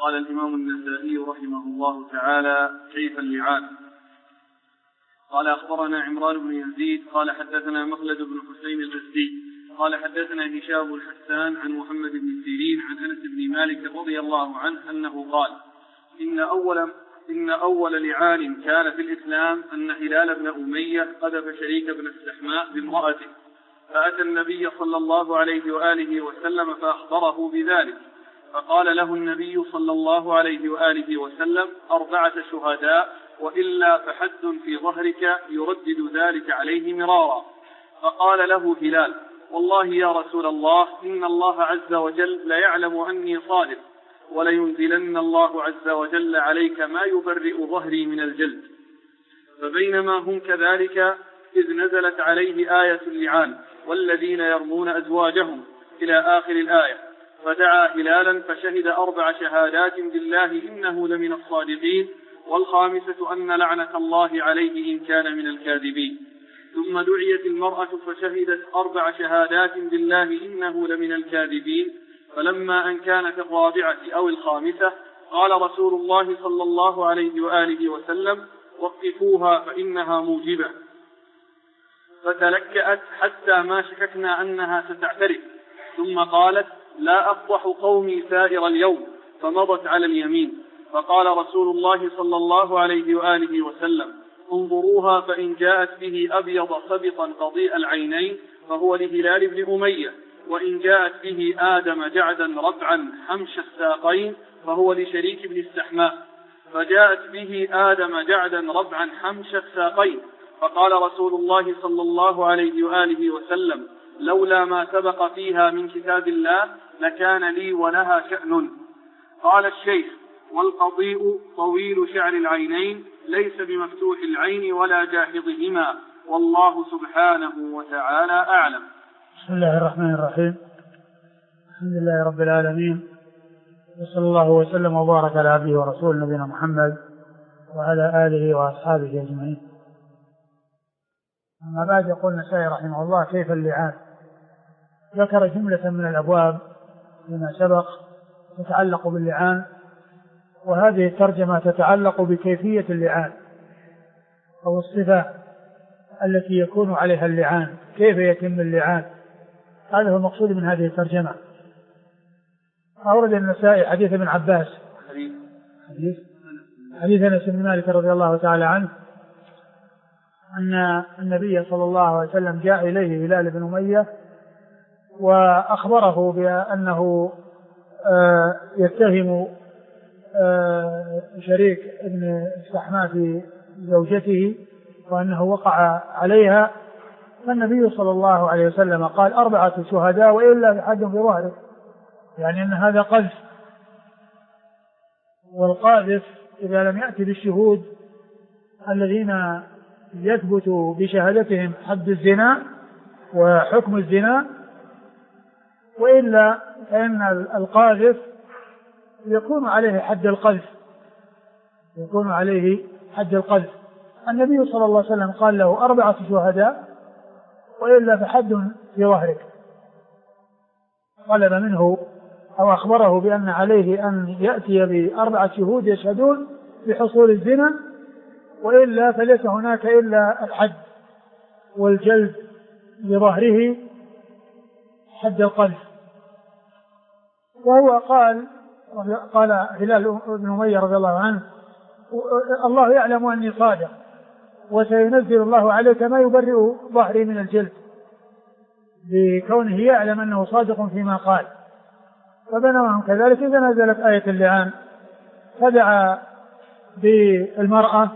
قال الإمام النسائي رحمه الله تعالى: كيف اللعان؟ قال: أخبرنا عمران بن يزيد قال حدثنا مخلد بن حسين الأزدي قال حدثنا هشام بن حسان عن محمد بن سيرين عن أنس بن مالك رضي الله عنه أنه قال: إن أول لعان كان في الإسلام أن هلال بن أمية قذف شريك بن السحماء بامرأته، فأتى النبي صلى الله عليه وآله وسلم فأخبره بذلك، فقال له النبي صلى الله عليه وآله وسلم: 4 شهداء، وإلا فحد في ظهرك يردد ذلك عليه مرارا. فقال له هلال: والله يا رسول الله، إن الله عز وجل ليعلم أني صادق، ولينزلن الله عز وجل عليك ما يبرئ ظهري من الجلد. فبينما هم كذلك إذ نزلت عليه آية اللعان: والذين يرمون أزواجهم إلى آخر الآية، فدعا هلالا فشهد 4 شهادات بالله إنه لمن الصادقين، والخامسة أن لعنة الله عليه إن كان من الكاذبين. ثم دعيت المرأة فشهدت 4 شهادات بالله إنه لمن الكاذبين، فلما أن كانت 4 أو 5 قال رسول الله صلى الله عليه وآله وسلم: وقفوها فإنها موجبة. فتلكأت حتى ما شككنا أنها ستعترف، ثم قالت: لا أفضح قومي سائر اليوم، فمضت على اليمين. فقال رسول الله صلى الله عليه وآله وسلم: انظروها، فإن جاءت به أبيض سبطا قضيء العينين فهو لهلال بن أمية، وإن جاءت به آدم جعدا ربعا حمش الساقين فهو لشريك بن السحماء. فجاءت به آدم جعدا ربعا حمش الساقين، فقال رسول الله صلى الله عليه وآله وسلم: لولا ما سبق فيها من كتاب الله لكان لي ولها شأن. قال الشيخ: والقضيء طويل شعر العينين، ليس بمفتوح العين ولا جاحظهما، والله سبحانه وتعالى أعلم. بسم الله الرحمن الرحيم. الحمد لله رب العالمين، وصلى الله وسلم وبارك على عبده ورسوله نبينا محمد وعلى آله وأصحابه أجمعين. أما بعد، يقول النسائي رحمه الله: كيف اللعان؟ ذكر جملة من الأبواب فيما سبق تتعلق باللعان، وهذه الترجمة تتعلق بكيفية اللعان أو الصفة التي يكون عليها اللعان، كيف يتم اللعان. هذا هو المقصود من هذه الترجمة. أورد النسائي حديث ابن عباس، حديث أنس بن مالك رضي الله تعالى عنه أن النبي صلى الله عليه وسلم جاء إليه هلال بن أمية وأخبره بأنه يتهم شريك ابن السحماء في زوجته وأنه وقع عليها. فالنبي صلى الله عليه وسلم قال: 4 شهداء وإلا بحد في ظهره، يعني أن هذا قذف، والقاذف إذا لم يأتي بالشهود الذين يثبت بشهادتهم حد الزنا وحكم الزنا، وإلا فإن القاذف يكون عليه حد القذف، يكون عليه حد القذف. النبي صلى الله عليه وسلم قال له: 4 شهداء وإلا فحد في ظهرك. طلب منه أو أخبره بأن عليه أن يأتي ب4 شهود يشهدون بحصول الزنا، وإلا فليس هناك إلا الحد والجلد لظهره حد القذف. وهو قال هلال بن أمية رضي الله عنه: الله يعلم أني صادق، وسينزل الله عليك ما يبرئ ظهري من الجلد، بكونه يعلم أنه صادق فيما قال. فبينما كذلك إذا نزلت آية اللعان فدعا بالمرأة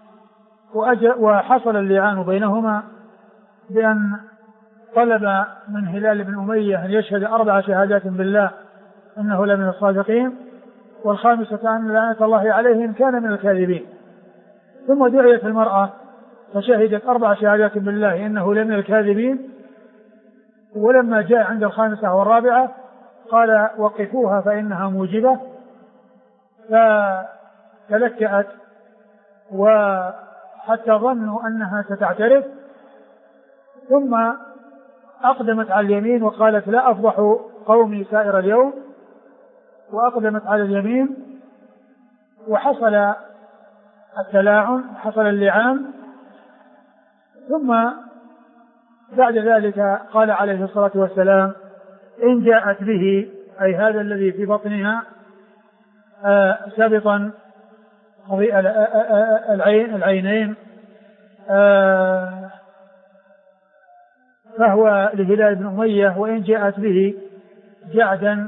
وحصل اللعان بينهما بأن طلب من هلال بن أمية أن يشهد 4 شهادات بالله إنه لمن الصادقين، والخامسة أن لعنة الله عليه إن كان من الكاذبين. ثم دعيت المرأة فشهدت 4 شهادات بالله إنه لمن الكاذبين، ولما جاء عند 5 والرابعة قال: وقفوها فإنها موجبة. فتلكأت وحتى ظنوا أنها ستعترف، ثم أقدمت على اليمين وقالت: لا أفضح قومي سائر اليوم، وأقدمت على اليمين وحصل التلاعن، حصل اللعان، ثم بعد ذلك قال عليه الصلاة والسلام: إن جاءت به، أي هذا الذي في بطنها سابطا العينين، فهو لهلال بن أمية. وإن جاءت به جعدا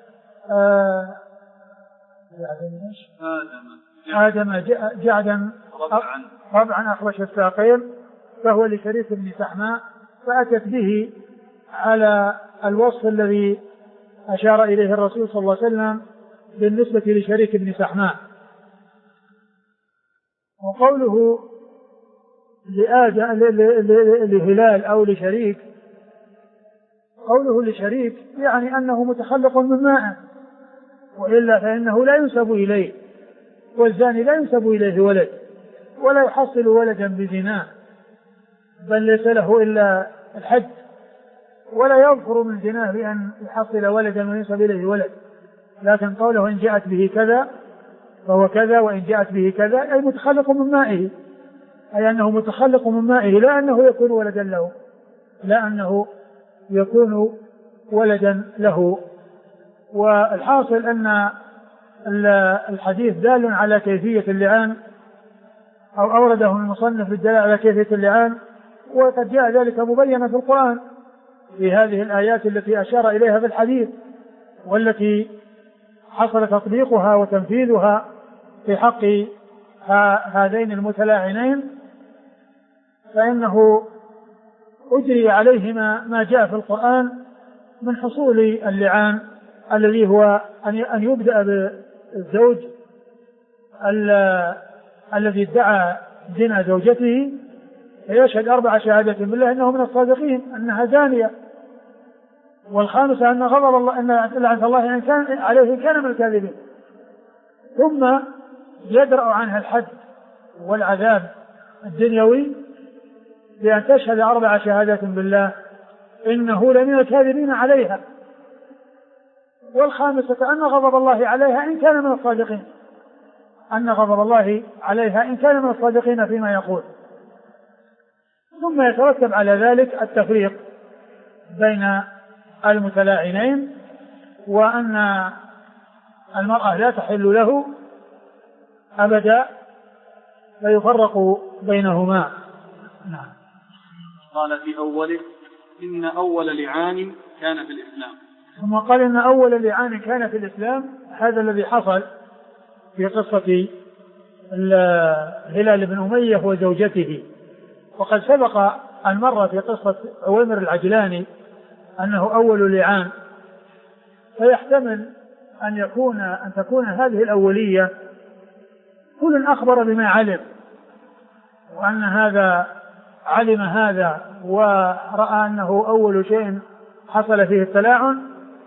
جعدا ربعا أخرش الساقين، فهو لشريك بن سحماء. فأتت به على الوصف الذي أشار إليه الرسول صلى الله عليه وسلم بالنسبة لشريك بن سحماء. وقوله لهلال أو لشريك، قوله لشريك يعني أنه متخلق من ماء، وإلا فإنه لا ينسب إليه، والزاني لا ينسب إليه ولد ولا يحصل ولدا بزنا، بل ليس له إلا الحد، ولا يظفر من زناه بأن يحصل ولدا وينسب إليه ولد. لكن قوله إن جاءت به كذا فهو كذا، وإن جاءت به كذا أي متخلق من مائه، أي أنه متخلق من مائه، لا أنه يكون ولدا له، لا أنه يكون ولدا له. والحاصل أن الحديث دال على كيفية اللعان، أو أورده المصنف بالدلالة على كيفية اللعان، وقد جاء ذلك مبينا في القرآن في هذه الآيات التي أشار إليها في الحديث، والتي حصل تطبيقها وتنفيذها في حق هذين المتلاعنين، فإنه أجري عليهما ما جاء في القرآن من حصول اللعان، الذي هو أن يبدأ بالزوج الذي ادعى زنا زوجته فيشهد 4 شهادات بالله إنه من الصادقين أنها زانية، والخامسة أن غضب الله أن لعنة الله إن كان عليه كان من الكاذبين، ثم يدرأ عنها الحد والعذاب الدنيوي بأن تشهد 4 شهادات بالله إنه لمن الكاذبين عليها، والخامسة أن غضب الله عليها إن كان من الصادقين، أن غضب الله عليها إن كان من الصادقين فيما يقول. ثم يترتب على ذلك التفريق بين المتلاعنين، وأن المرأة لا تحل له أبدا، فيفرق بينهما. نعم. قال في أوله: إن أول لعان كان في الإسلام. ثم قال إن أول لعان كان في الإسلام، هذا الذي حصل في قصة هلال بن أمية وزوجته. وقد سبق أن مر في قصة عويمر العجلاني أنه أول لعان، فيحتمل أن تكون هذه الأولية كل أخبر بما علم، وأن هذا علم هذا ورأى أنه أول شيء حصل فيه التلاعن،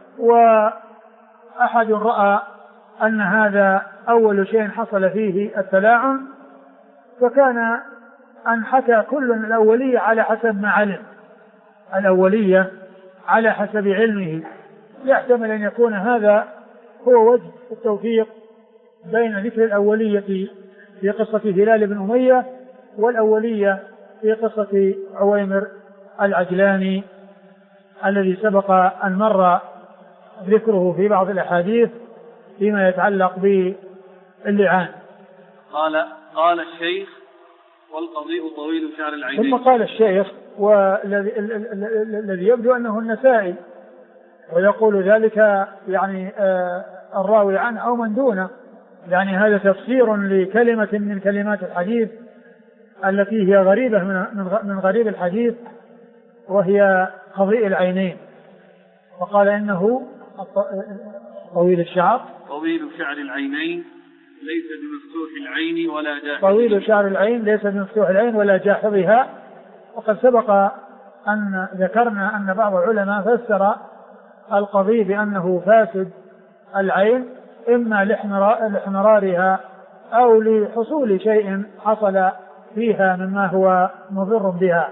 وأحد رأى أن هذا أول شيء حصل فيه التلاعن، فكان أن حكى كل الأولية على حسب ما علم، الأولية على حسب علمه. يحتمل أن يكون هذا هو وجه التوفيق بين ذكر الأولية في قصة هلال بن أمية والأولية في قصة عويمر العجلاني الذي سبق أن مر ذكره في بعض الأحاديث فيما يتعلق باللعان. قال الشيخ: والقضيء طويل شعر العينين. ثم قال الشيخ، والذي يبدو أنه النسائي، ويقول ذلك يعني الراوي عنه أو من دونه، يعني هذا تفسير لكلمة من كلمات الحديث التي هي غريبة من غريب الحديث، وهي قضيء العينين. وقال إنه طويل الشعر، طويل شعر العينين ليس بمفتوح العين ولا جاحظها، طويل شعر العين ليس بمفتوح العين ولا جاحظها. وقد سبق أن ذكرنا أن بعض العلماء فسر القضيء بأنه فاسد العين، إما لاحمرارها أو لحصول شيء حصل فيها مما هو مضر بها.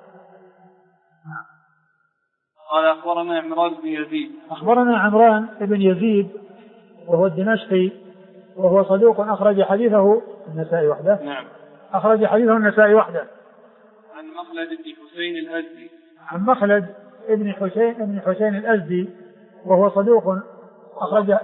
قال أخبرنا عمران بن يزيد. أخبرنا عمران بن يزيد وهو الدمشقي وهو صدوق أخرج حديثه النسائي وحده. نعم. أخرج حديثه النسائي وحده. عن مخلد بن حسين الأزدي. عن مخلد بن حسين الأزدي وهو صدوق أخرج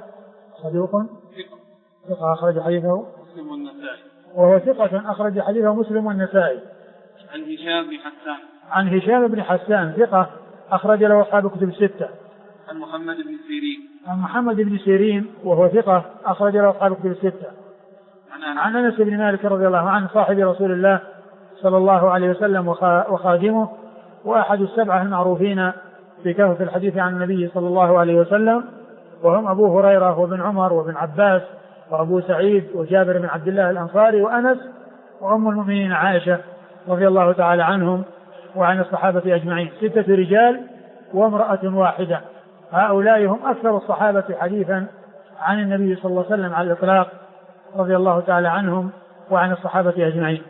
ثقة أخرج حديثه مسلم والنسائي. وهو ثقة أخرج حديثه مسلم والنسائي. عن هشام بن حسان. عن هشام بن حسان ثقة أخرج له أصحاب الكتب الستة. عن محمد بن سيرين. عن محمد بن سيرين وهو ثقة أخرج له أصحاب الكتب الستة. عن أنس بن مالك رضي الله عنه صاحب رسول الله صلى الله عليه وسلم وخادمه وأحد السبعة المعروفين بكثرة الحديث عن النبي صلى الله عليه وسلم، وهم أبو هريرة وابن عمر وابن عباس وأبو سعيد وجابر بن عبد الله الأنصاري وأنس وأم المؤمنين عائشة رضي الله تعالى عنهم وعن الصحابة أجمعين، 6 رجال وامرأة واحدة. هؤلاء هم أكثر الصحابة حديثا عن النبي صلى الله عليه وسلم على الإطلاق رضي الله تعالى عنهم وعن الصحابة أجمعين.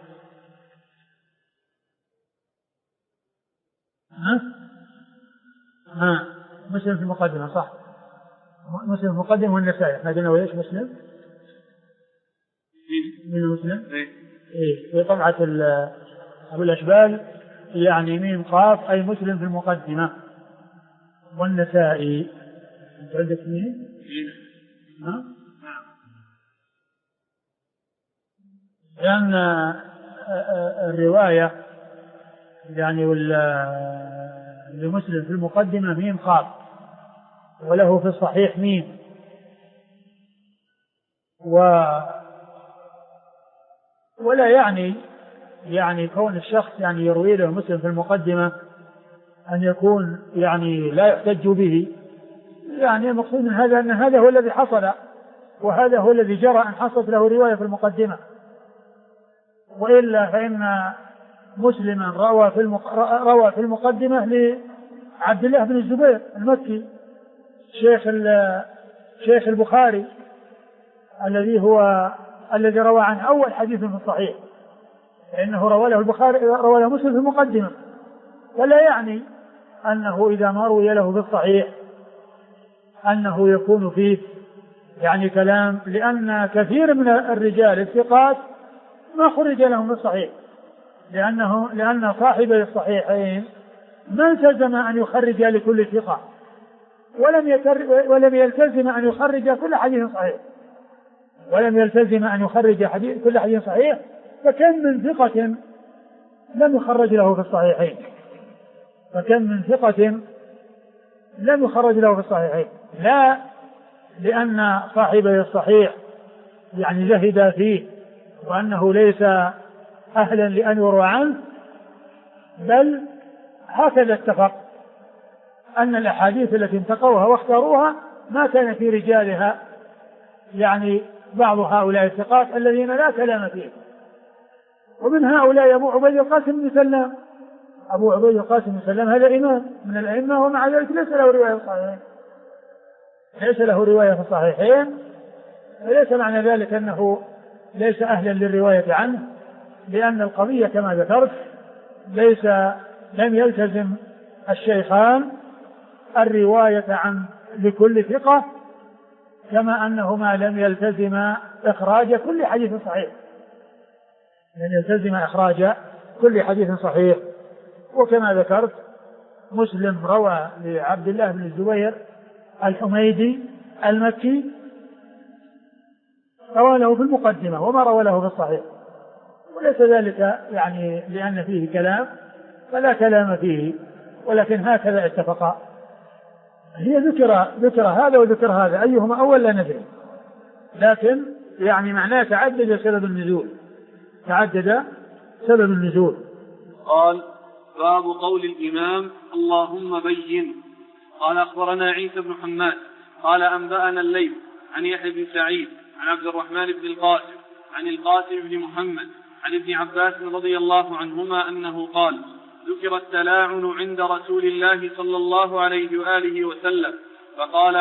مسلم في المقدمة صح، مسلم في المقدمة والنسائي. احنا قلنا ويش مسلم من مسلم في طبعة أبو الأشبال يعني ميم قاف أي مسلم في المقدمة والنسائي. أنت عندك مين؟ لأن الرواية يعني لمسلم في المقدمة ميم قاف وله في الصحيح ميم، ولا يعني كون الشخص يعني يروي له مسلم في المقدمة أن يكون يعني لا يحتج به، يعني المقصود من هذا أن هذا هو الذي حصل وهذا هو الذي جرى أن حصلت له رواية في المقدمة، وإلا فإن مسلما روى في المقدمة لعبد الله بن الزبير المكي شيخ البخاري الذي روى عنه أول حديث في الصحيح، فإنه روى له البخاري روى له مسلم في المقدمة، ولا يعني أنه إذا ما روي له في الصحيح أنه يكون فيه يعني كلام، لأن كثير من الرجال الثقات ما خرج لهم في الصحيح، لأن صاحب الصحيحين ما التزم أن يخرج لكل ثقة ولم يلتزم أن يخرج كل حديث صحيح، كل حديث صحيح، فكم من ثقة لم يخرج له في الصحيحين، لا لأن صاحب الصحيح يعني زهد فيه وأنه ليس أهلا لأن يروى عنه، بل هكذا اتفق أن الأحاديث التي انتقوها واختاروها ما كان في رجالها يعني بعض هؤلاء الثقات الذين لا كلام فيه. ومن هؤلاء أبو عبيد القاسم بن سلام، هذا إمام من الأئمة، ومع ذلك ليس له رواية في الصحيحين، وليس معنى ذلك أنه ليس أهلا للرواية عنه، لأن القضية كما ذكرت لم يلتزم الشيخان الرواية عن لكل ثقة، كما أنهما لم يلتزم إخراج كل حديث صحيح، وكما ذكرت مسلم روى لعبد الله بن الزبير الحميدي المكي روى له في المقدمة وما روى له في الصحيح، وليس ذلك يعني لأن فيه كلام، فلا كلام فيه، ولكن هكذا اتفقا. هي ذكر هذا وذكر هذا، أيهما أول لا ندري، لكن يعني معناه تعدد سبب النزول. قال: باب قول الإمام اللهم بين. قال: أخبرنا عيسى بن حماد قال: أنبأنا الليث عن يحيى بن سعيد عن عبد الرحمن بن القاسم عن القاسم بن محمد عن ابن عباس رضي الله عنهما أنه قال: ذكر التلاعن عند رسول الله صلى الله عليه وآله وسلم، فقال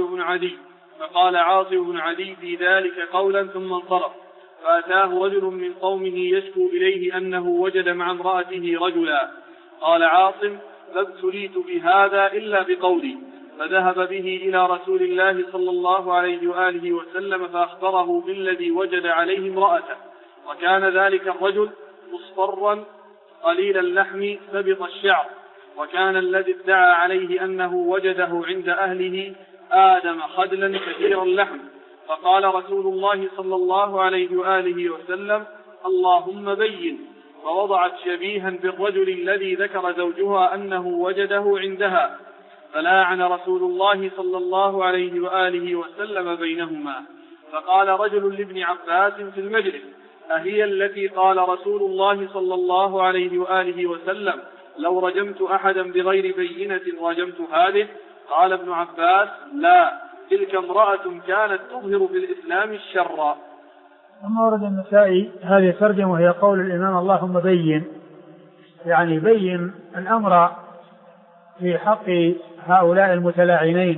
عاصم بن عدي في ذلك قولا ثم انصرف، فأتاه رجل من قومه يشكو إليه أنه وجد مع امرأته رجلا. قال عاصم: فابتليت بهذا إلا بقولي، فذهب به إلى رسول الله صلى الله عليه وآله وسلم فأخبره بالذي وجد عليه امرأته، وكان ذلك الرجل مصفرا قليل اللحم سبط الشعر، وكان الذي ادعى عليه أنه وجده عند أهله آدم خدلا كثير اللحم. فقال رسول الله صلى الله عليه وآله وسلم: اللهم بين. فوضعت شبيها بالرجل الذي ذكر زوجها أنه وجده عندها، فلاعن رسول الله صلى الله عليه وآله وسلم بينهما. فقال رجل لابن عباس في المجلس: أهي التي قال رسول الله صلى الله عليه وآله وسلم: لو رجمت أحدا بغير بينة رجمت هذه؟ قال ابن عباس: لا، تلك امرأة كانت تظهر في الإسلام الشر. ثم ورد النسائي هذه الترجمة وهي قول الإمام: اللهم بين، يعني بين الأمر في حق هؤلاء المتلاعنين.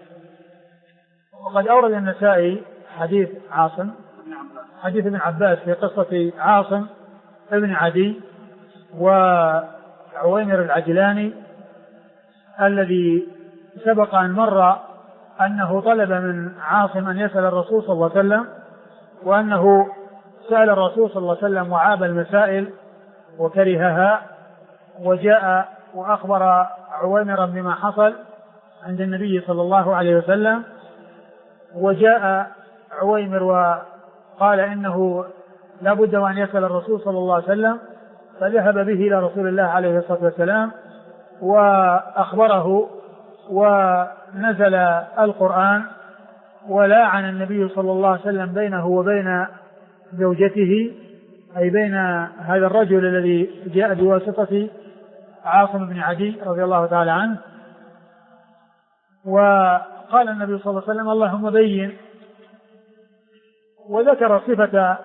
وقد أورد النسائي حديث ابن عباس في قصة عاصم ابن عدي وعويمر العجلاني الذي سبق أن مر أنه طلب من عاصم أن يسأل الرسول صلى الله عليه وسلم، وأنه سأل الرسول صلى الله عليه وسلم وعاب المسائل وكرهها، وجاء وأخبر عويمرا بما حصل عند النبي صلى الله عليه وسلم. وجاء عويمر وقال إنه لا بد وأن يسأل الرسول صلى الله عليه وسلم، فذهب به إلى رسول الله عليه الصلاة والسلام وأخبره، ونزل القرآن ولاعن النبي صلى الله عليه وسلم بينه وبين زوجته، أي بين هذا الرجل الذي جاء بواسطة عاصم بن عدي رضي الله تعالى عنه. وقال النبي صلى الله عليه وسلم: اللهم بين. وذكر صفة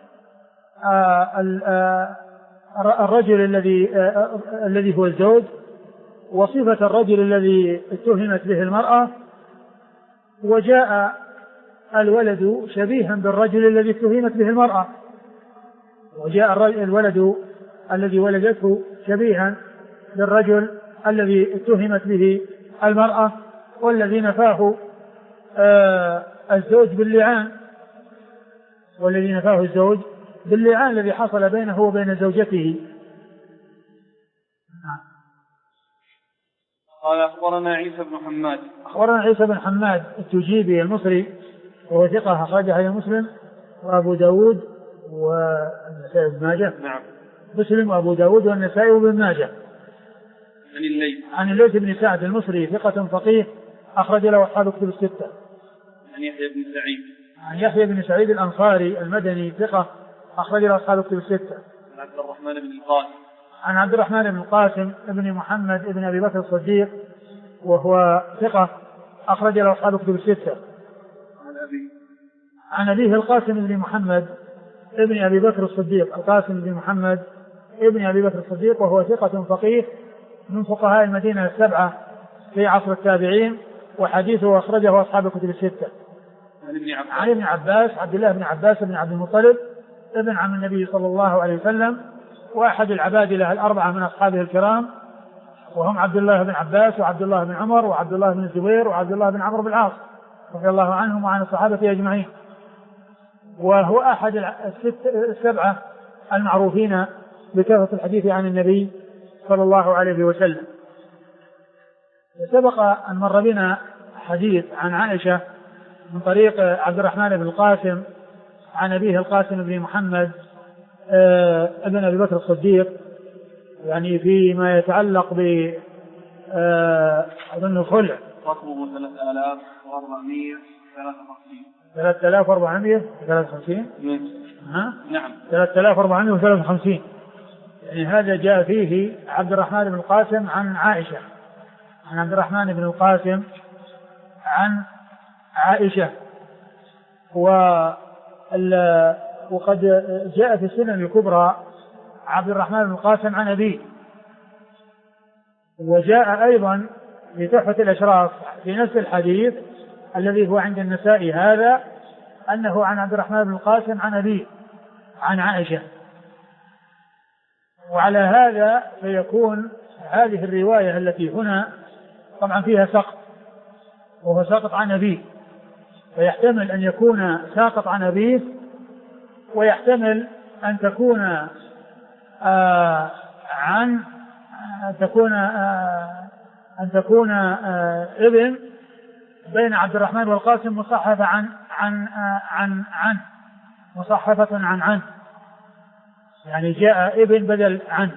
الرجل الذي هو الزوج، وصفة الرجل الذي اتهمت به المرأة، وجاء الولد شبيها بالرجل الذي اتهمت به المرأة، وجاء الولد الذي ولدته شبيها بالرجل الذي اتهمت به المرأة، والذي نفاه الزوج باللعان، والذي نفاه الزوج باللعان الذي حصل بينه وبين زوجته. قال أخبرنا عيسى بن حماد التجيبي المصري وهو ثقة أخرج حديث مسلم وأبو داود والنسائي بن ماجه. نعم. مسلم وأبو داود والنسائي بن ماجه. عن الليث بن سعد المصري ثقة فقيه أخرج له أصحاب كتب الستة. عن يحيى بن سعيد الأنصاري المدني ثقة أخرج له أصحاب كتب الستة. عن عبد الرحمن بن القاسم ابن محمد ابن أبي بكر الصديق وهو ثقة أخرج له أصحاب كتب الستة. عن أبيه القاسم بن محمد ابن أبي بكر الصديق، القاسم بن محمد ابن أبي بكر الصديق وهو ثقة فقيه من فقهاء المدينة السبعة في عصر التابعين، وحديثه أخرجه أصحاب الكتب الستة. عن ابن عباس عبد الله بن عباس بن عبد المطلب ابن عم النبي صلى الله عليه وسلم، وأحد العبادلة الأربعة من أصحابه الكرام، وهم عبد الله بن عباس وعبد الله بن عمر وعبد الله بن الزبير وعبد الله بن عمرو بن العاص رضي الله عنهم وعن الصحابة أجمعين، وهو أحد السبعة المعروفين بكثرة الحديث عن النبي صلى الله عليه وسلم. سبق أن مر بنا حديث عن عائشة من طريق عبد الرحمن بن القاسم عن أبيه القاسم بن محمد ابن أبي بكر الصديق، يعني فيما يتعلق ب أظن الخلع رقمه 3453. نعم 3453. يعني هذا جاء فيه عبد الرحمن بن القاسم عن عائشة، عن عبد الرحمن بن القاسم عن عائشة. وقد جاء في السنن الكبرى عبد الرحمن بن القاسم عن أبيه، وجاء أيضا في تحفة الأشراف في نفس الحديث الذي هو عند النسائي هذا أنه عن عبد الرحمن بن القاسم عن أبيه عن عائشة. وعلى هذا فيكون هذه الرواية التي هنا طبعا فيها سقط، وهو ساقط عن أبيه، فيحتمل أن يكون ساقط عن أبيه، ويحتمل أن تكون ابن بين عبد الرحمن والقاسم مصحفة عن مصحفة عن يعني جاء ابن بدل عن،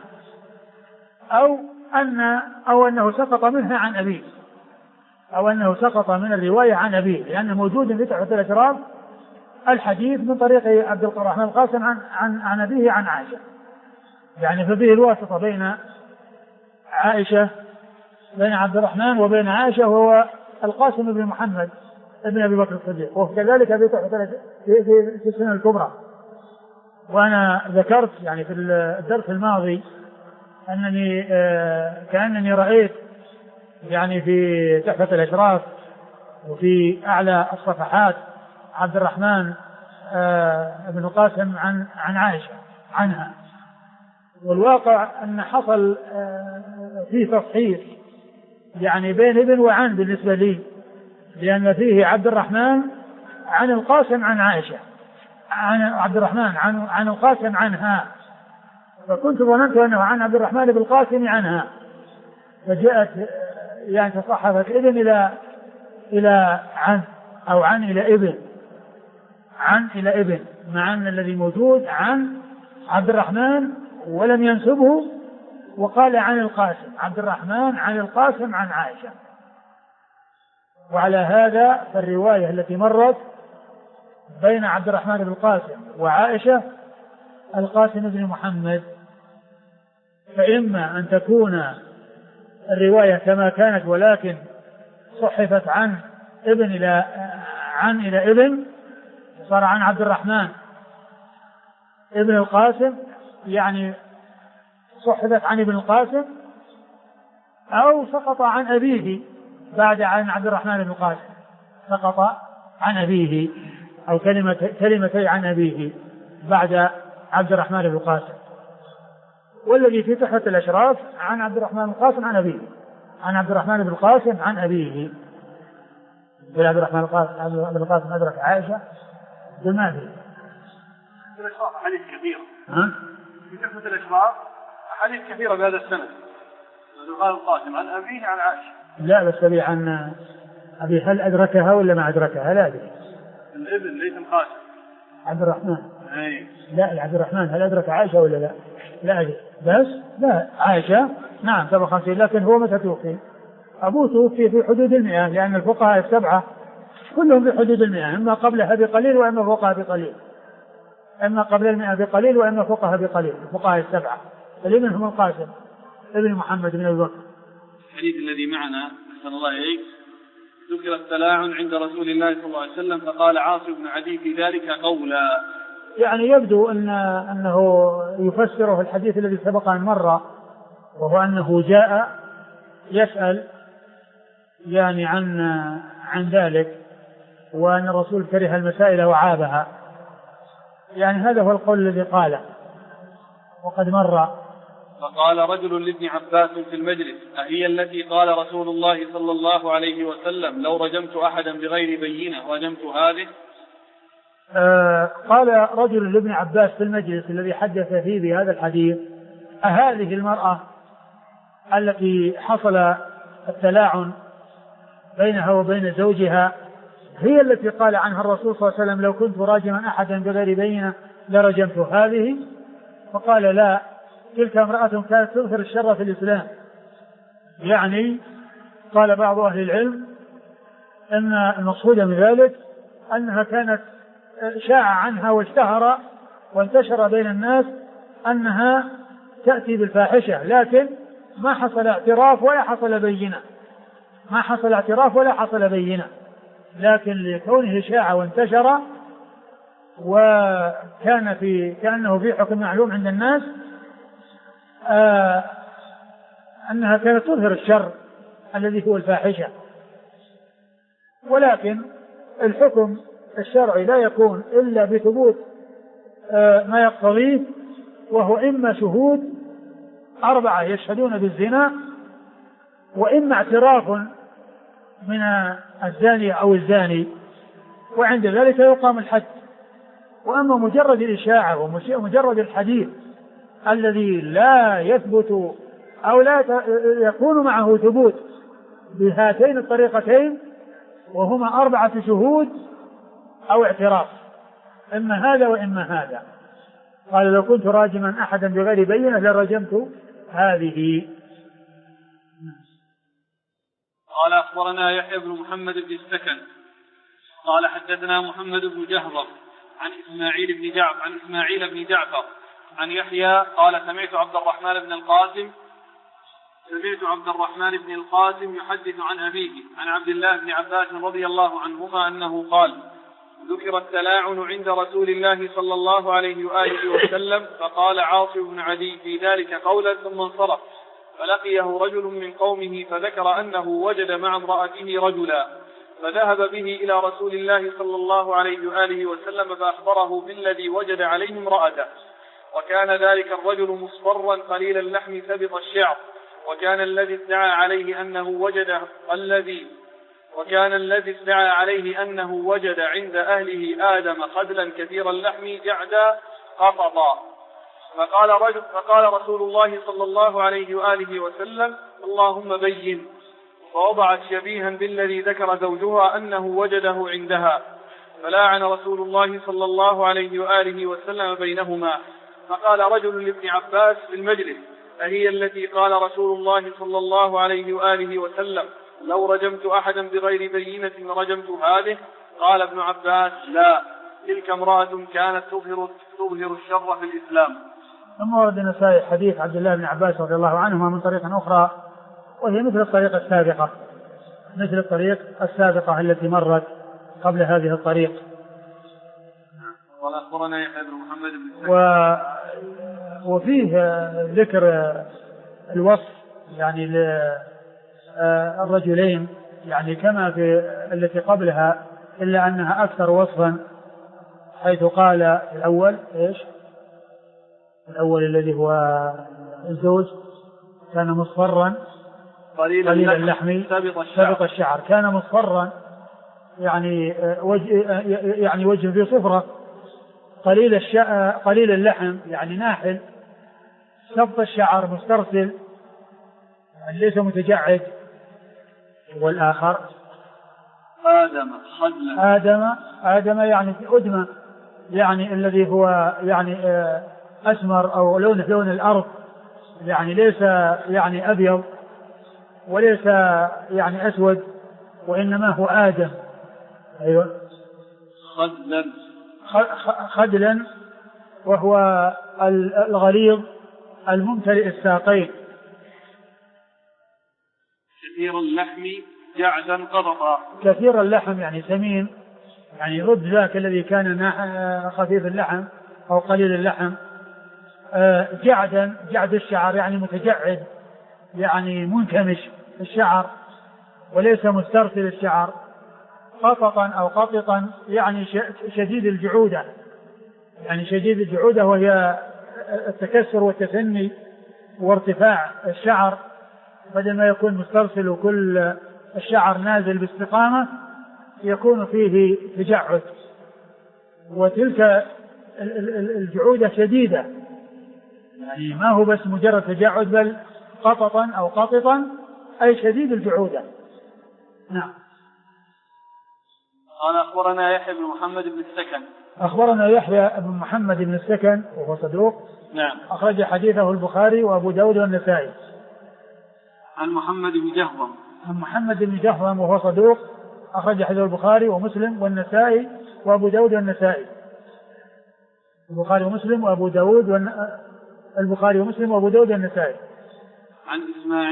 أو أنه سقط منها عن أبيه، أو أنه سقط من الرواية عن أبيه، لأنه موجود في تحفة الأشراف الحديث من طريق عبد الرحمن القاسم عن أبيه عن عائشة، يعني ففيه الواسطة بين عائشة، بين عبد الرحمن وبين عائشة، وهو القاسم بن محمد ابن أبي بكر الصديق، وكذلك في السنة الكبرى. وأنا ذكرت يعني في الدرس الماضي أنني كأنني رأيت يعني في تحفة الأشراف وفي أعلى الصفحات عبد الرحمن بن القاسم عن عائشة عنها، والواقع أن حصل فيه تصحيح يعني بين ابن وعن بالنسبة لي، لأن فيه عبد الرحمن عن القاسم عن عائشة، عن عبد الرحمن عن القاسم عنها، فكنت ظننت أنه عن عبد الرحمن بالقاسم عنها، فجاءت يعني تصحفت ابن إلى عن، أو عن إلى ابن، عن إلى ابن، مع أن الذي موجود عن عبد الرحمن ولم ينسبه، وقال عن القاسم، عبد الرحمن عن القاسم عن عائشة. وعلى هذا فالرواية التي مرت بين عبد الرحمن بن القاسم وعائشة القاسم بن محمد، فإما أن تكون الرواية كما كانت ولكن صحفت عن ابن إلى ابن، صار عن عبد الرحمن ابن القاسم، يعني صحفت عن ابن القاسم، أو سقط عن أبيه بعد عن عبد الرحمن بن القاسم، سقط عن أبيه، أو كلمتي عن أبيه بعد عبد الرحمن بن القاسم. والذي في تحفة الأشراف عن عبد الرحمن بن القاسم عن أبيه، عن عبد الرحمن بن القاسم عن أبيه. عبد الرحمن بن القاسم أدرك عائشة بماذا؟ أحاديث كثيرة في تحفة الأشراف، أحاديث كثيرة بهذا السند، قال القاسم عن أبيه عن عائشة. لا بس أبي عن أبي، هل أدركها ولا ما أدركها؟ لا أدري. الابن ليس القاسم عبد الرحمن. لا عبد الرحمن هل أدرك عائشة ولا لا؟ لا أدري. بس لا عائشة نعم 57، لكن هو متى توفي؟ أبوه توفي في حدود 100، لأن الفقهاء السبعة كلهم في حدود 100، إما قبلها بقليل وإما فوقها بقليل، إما قبل 100 بقليل وإما فوقها بقليل، الفقهاء السبعة، فلمنهم القاسم ابن محمد بن أبي بكر. الحديث الذي معنا أحسن الله إليك، ذكر التلاعن عند رسول الله صلى الله عليه وسلم، فقال عاصم بن عدي في ذلك قولا، يعني يبدو أنه يفسره الحديث الذي سبق أن مر، وهو أنه جاء يسأل يعني عن ذلك، وأن الرسول كره المسائل وعابها، يعني هذا هو القول الذي قاله وقد مر. فقال رجل لابن عباس في المجلس: أهي التي قال رسول الله صلى الله عليه وسلم لو رجمت أحدا بغير بينة رجمت هذه؟ قال رجل لابن عباس في المجلس الذي حدث فيه بهذا الحديث: أهذه المرأة التي حصل التلاعن بينها وبين زوجها هي التي قال عنها الرسول صلى الله عليه وسلم لو كنت راجما أحدا بغير بينة لرجمت هذه؟ فقال: لا، تلك امرأة كانت تظهر الشر في الإسلام. يعني قال بعض أهل العلم أن المقصود من ذلك أنها كانت شاع عنها واشتهر وانتشر بين الناس أنها تأتي بالفاحشة، لكن ما حصل اعتراف ولا حصل بينة، ما حصل اعتراف ولا حصل بينة، لكن لكونه شاع وانتشر وكان كأنه في حكم معلوم عند الناس أنها كانت تظهر الشر الذي هو الفاحشة. ولكن الحكم الشرعي لا يكون إلا بثبوت ما يقتضيه، وهو إما شهود 4 يشهدون بالزنا، وإما اعتراف من الزاني أو الزاني، وعند ذلك يقام الحد. وأما مجرد الإشاعة ومجرد الحديث الذي لا يثبت أو لا يكون معه ثبوت بهاتين الطريقتين، وهما 4 شهود أو اعتراف، إما هذا وإما هذا. قال لو كنت راجما أحدا بغير بينة لرجمت هذه. قال أخبرنا يحيى بن محمد بن السكن قال حدثنا محمد بن جهضم عن إسماعيل بن جعفر عن يحيى قال سمعت عبد الرحمن بن القاسم يحدث عن أبيه عن عبد الله بن عباس رضي الله عنهما أنه قال ذكر التلاعن عند رسول الله صلى الله عليه وآله وسلم، فقال عاصم بن عدي في ذلك قولا ثم انصرف، فلقيه رجل من قومه فذكر أنه وجد مع امرأته رجلا، فذهب به إلى رسول الله صلى الله عليه وآله وسلم فأخبره بالذي وجد عليه امرأته، وكان ذلك الرجل مصفرا قليل اللحم ثبط الشعر، وكان الذي ادعى عليه أنه وجد عند أهله آدم خدلا كثير اللحم جعدا قططا. فقال رسول الله صلى الله عليه وآله وسلم اللهم بين، فوضعت شبيها بالذي ذكر زوجها أنه وجده عندها، فلاعن رسول الله صلى الله عليه وآله وسلم بينهما. فقال رجل لابن عباس في المجلس أهي التي قال رسول الله صلى الله عليه وآله وسلم لو رجمت أحدا بغير بينة رجمت هذه؟ قال ابن عباس لا، تلك امرأة كانت تظهر الشر في الإسلام. ثم ورد النسائي حديث عبد الله بن عباس رضي الله عنهما من طريق أخرى، وهي مثل الطريق السابقة التي مرت قبل هذه الطريق. وأخبرنا يحيى بن محمد بن وفيه ذكر الوصف يعني للرجلين يعني كما في التي قبلها، إلا أنها أكثر وصفا، حيث قال الأول الذي هو الزوج كان مصفرا قليل اللحم سابق الشعر، كان مصفرا يعني وجه في صفرة، قليل اللحم يعني ناحل، سبط الشعر مسترسل يعني ليس متجعد. والآخر آدم يعني أدمى، يعني الذي هو يعني أسمر أو لون الأرض، يعني ليس يعني أبيض وليس يعني أسود، وإنما هو آدم. أيوة خدلا، وهو الغليظ الممتلئ الساقين. كثير اللحم جعدا قططا، كثير اللحم يعني سمين، يعني ضد ذاك الذي كان خفيف اللحم أو قليل اللحم. جعد الشعر يعني متجعد، يعني منكمش الشعر وليس مسترسل الشعر. قططا أو قططا يعني شديد الجعودة، يعني شديد الجعودة وهي التكسر والتثني وارتفاع الشعر، بدل ما يكون مسترسل وكل الشعر نازل باستقامة يكون فيه تجعد. وتلك الجعودة شديدة، يعني ما هو بس مجرد تجعد، بل قططا أو قططا أي شديد الجعودة. نعم. قال أخبرنا يحيى بن محمد بن السكن. أخبرنا يحيى بن محمد بن السكن وهو صدوق. نعم. أخرج حديثه البخاري وأبو داود والنسائي. عن محمد بن جهضم وهو صدوق، أخرج حديثه البخاري ومسلم والنسائي وأبو داود والنسائي. البخاري ومسلم وأبو داود البخاري ومسلم وأبو داود والنسائي. عن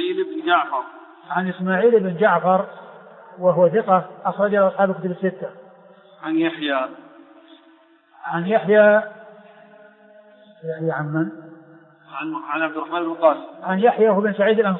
إسماعيل بن جعفر وهو ثقة، أخرج له أصحاب الكتب الستة. عن يحيى عن من؟ عن عبد الرحمن بن القاسم. عن يحيى بن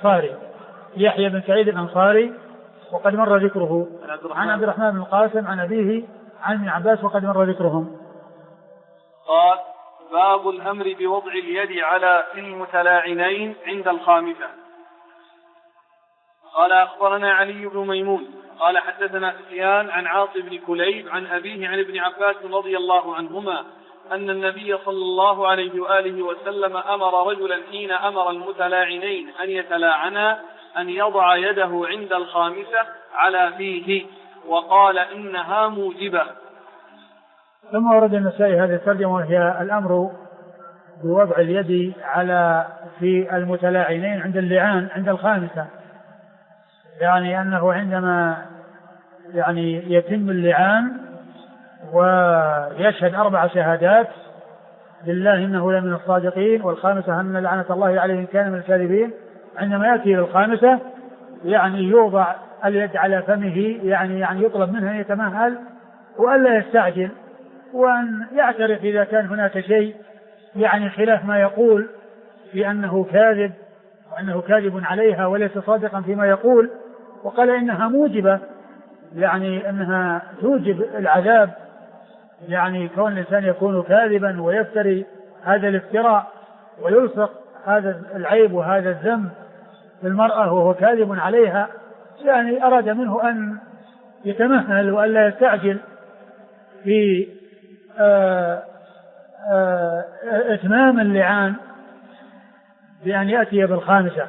سعيد الأنصاري وقد مر ذكره. عن عبد الرحمن بن القاسم عن أبيه عن ابن عباس وقد مر ذكرهم. قال باب الأمر بوضع اليد على المتلاعنين عند الخامسة. قال أخبرنا علي بن ميمون قال حدثنا سفيان عن عاصم بن كليب عن أبيه عن ابن عباس رضي الله عنهما أن النبي صلى الله عليه وآله وسلم أمر رجلا حين أمر المتلاعنين أن يتلاعنا أن يضع يده عند الخامسة على فيه وقال إنها موجبة. ثم ورد النسائي هذه الترجمة وهي الأمر بوضع اليد في المتلاعنين عند اللعان عند الخامسة، يعني أنه عندما يعني يتم اللعان ويشهد 4 شهادات لله إنه لمن الصادقين والخامسة أن لعنة الله عليه إن كان من الكاذبين، عندما يأتي للخامسة يعني يوضع اليد على فمه، يعني يطلب منه أن يتمهل وألا يستعجل، وأن يعترف إذا كان هناك شيء يعني خلاف ما يقول في أنه كاذب وأنه كاذب عليها وليس صادقا فيما يقول. وقال إنها موجبة، يعني أنها توجب العذاب، يعني كون الإنسان يكون كاذبا ويفتري هذا الافتراء ويلصق هذا العيب وهذا الذنب بالمرأة وهو كاذب عليها، يعني أراد منه أن يتمهل وألا يستعجل في إتمام اللعان بأن يأتي بالخامسة.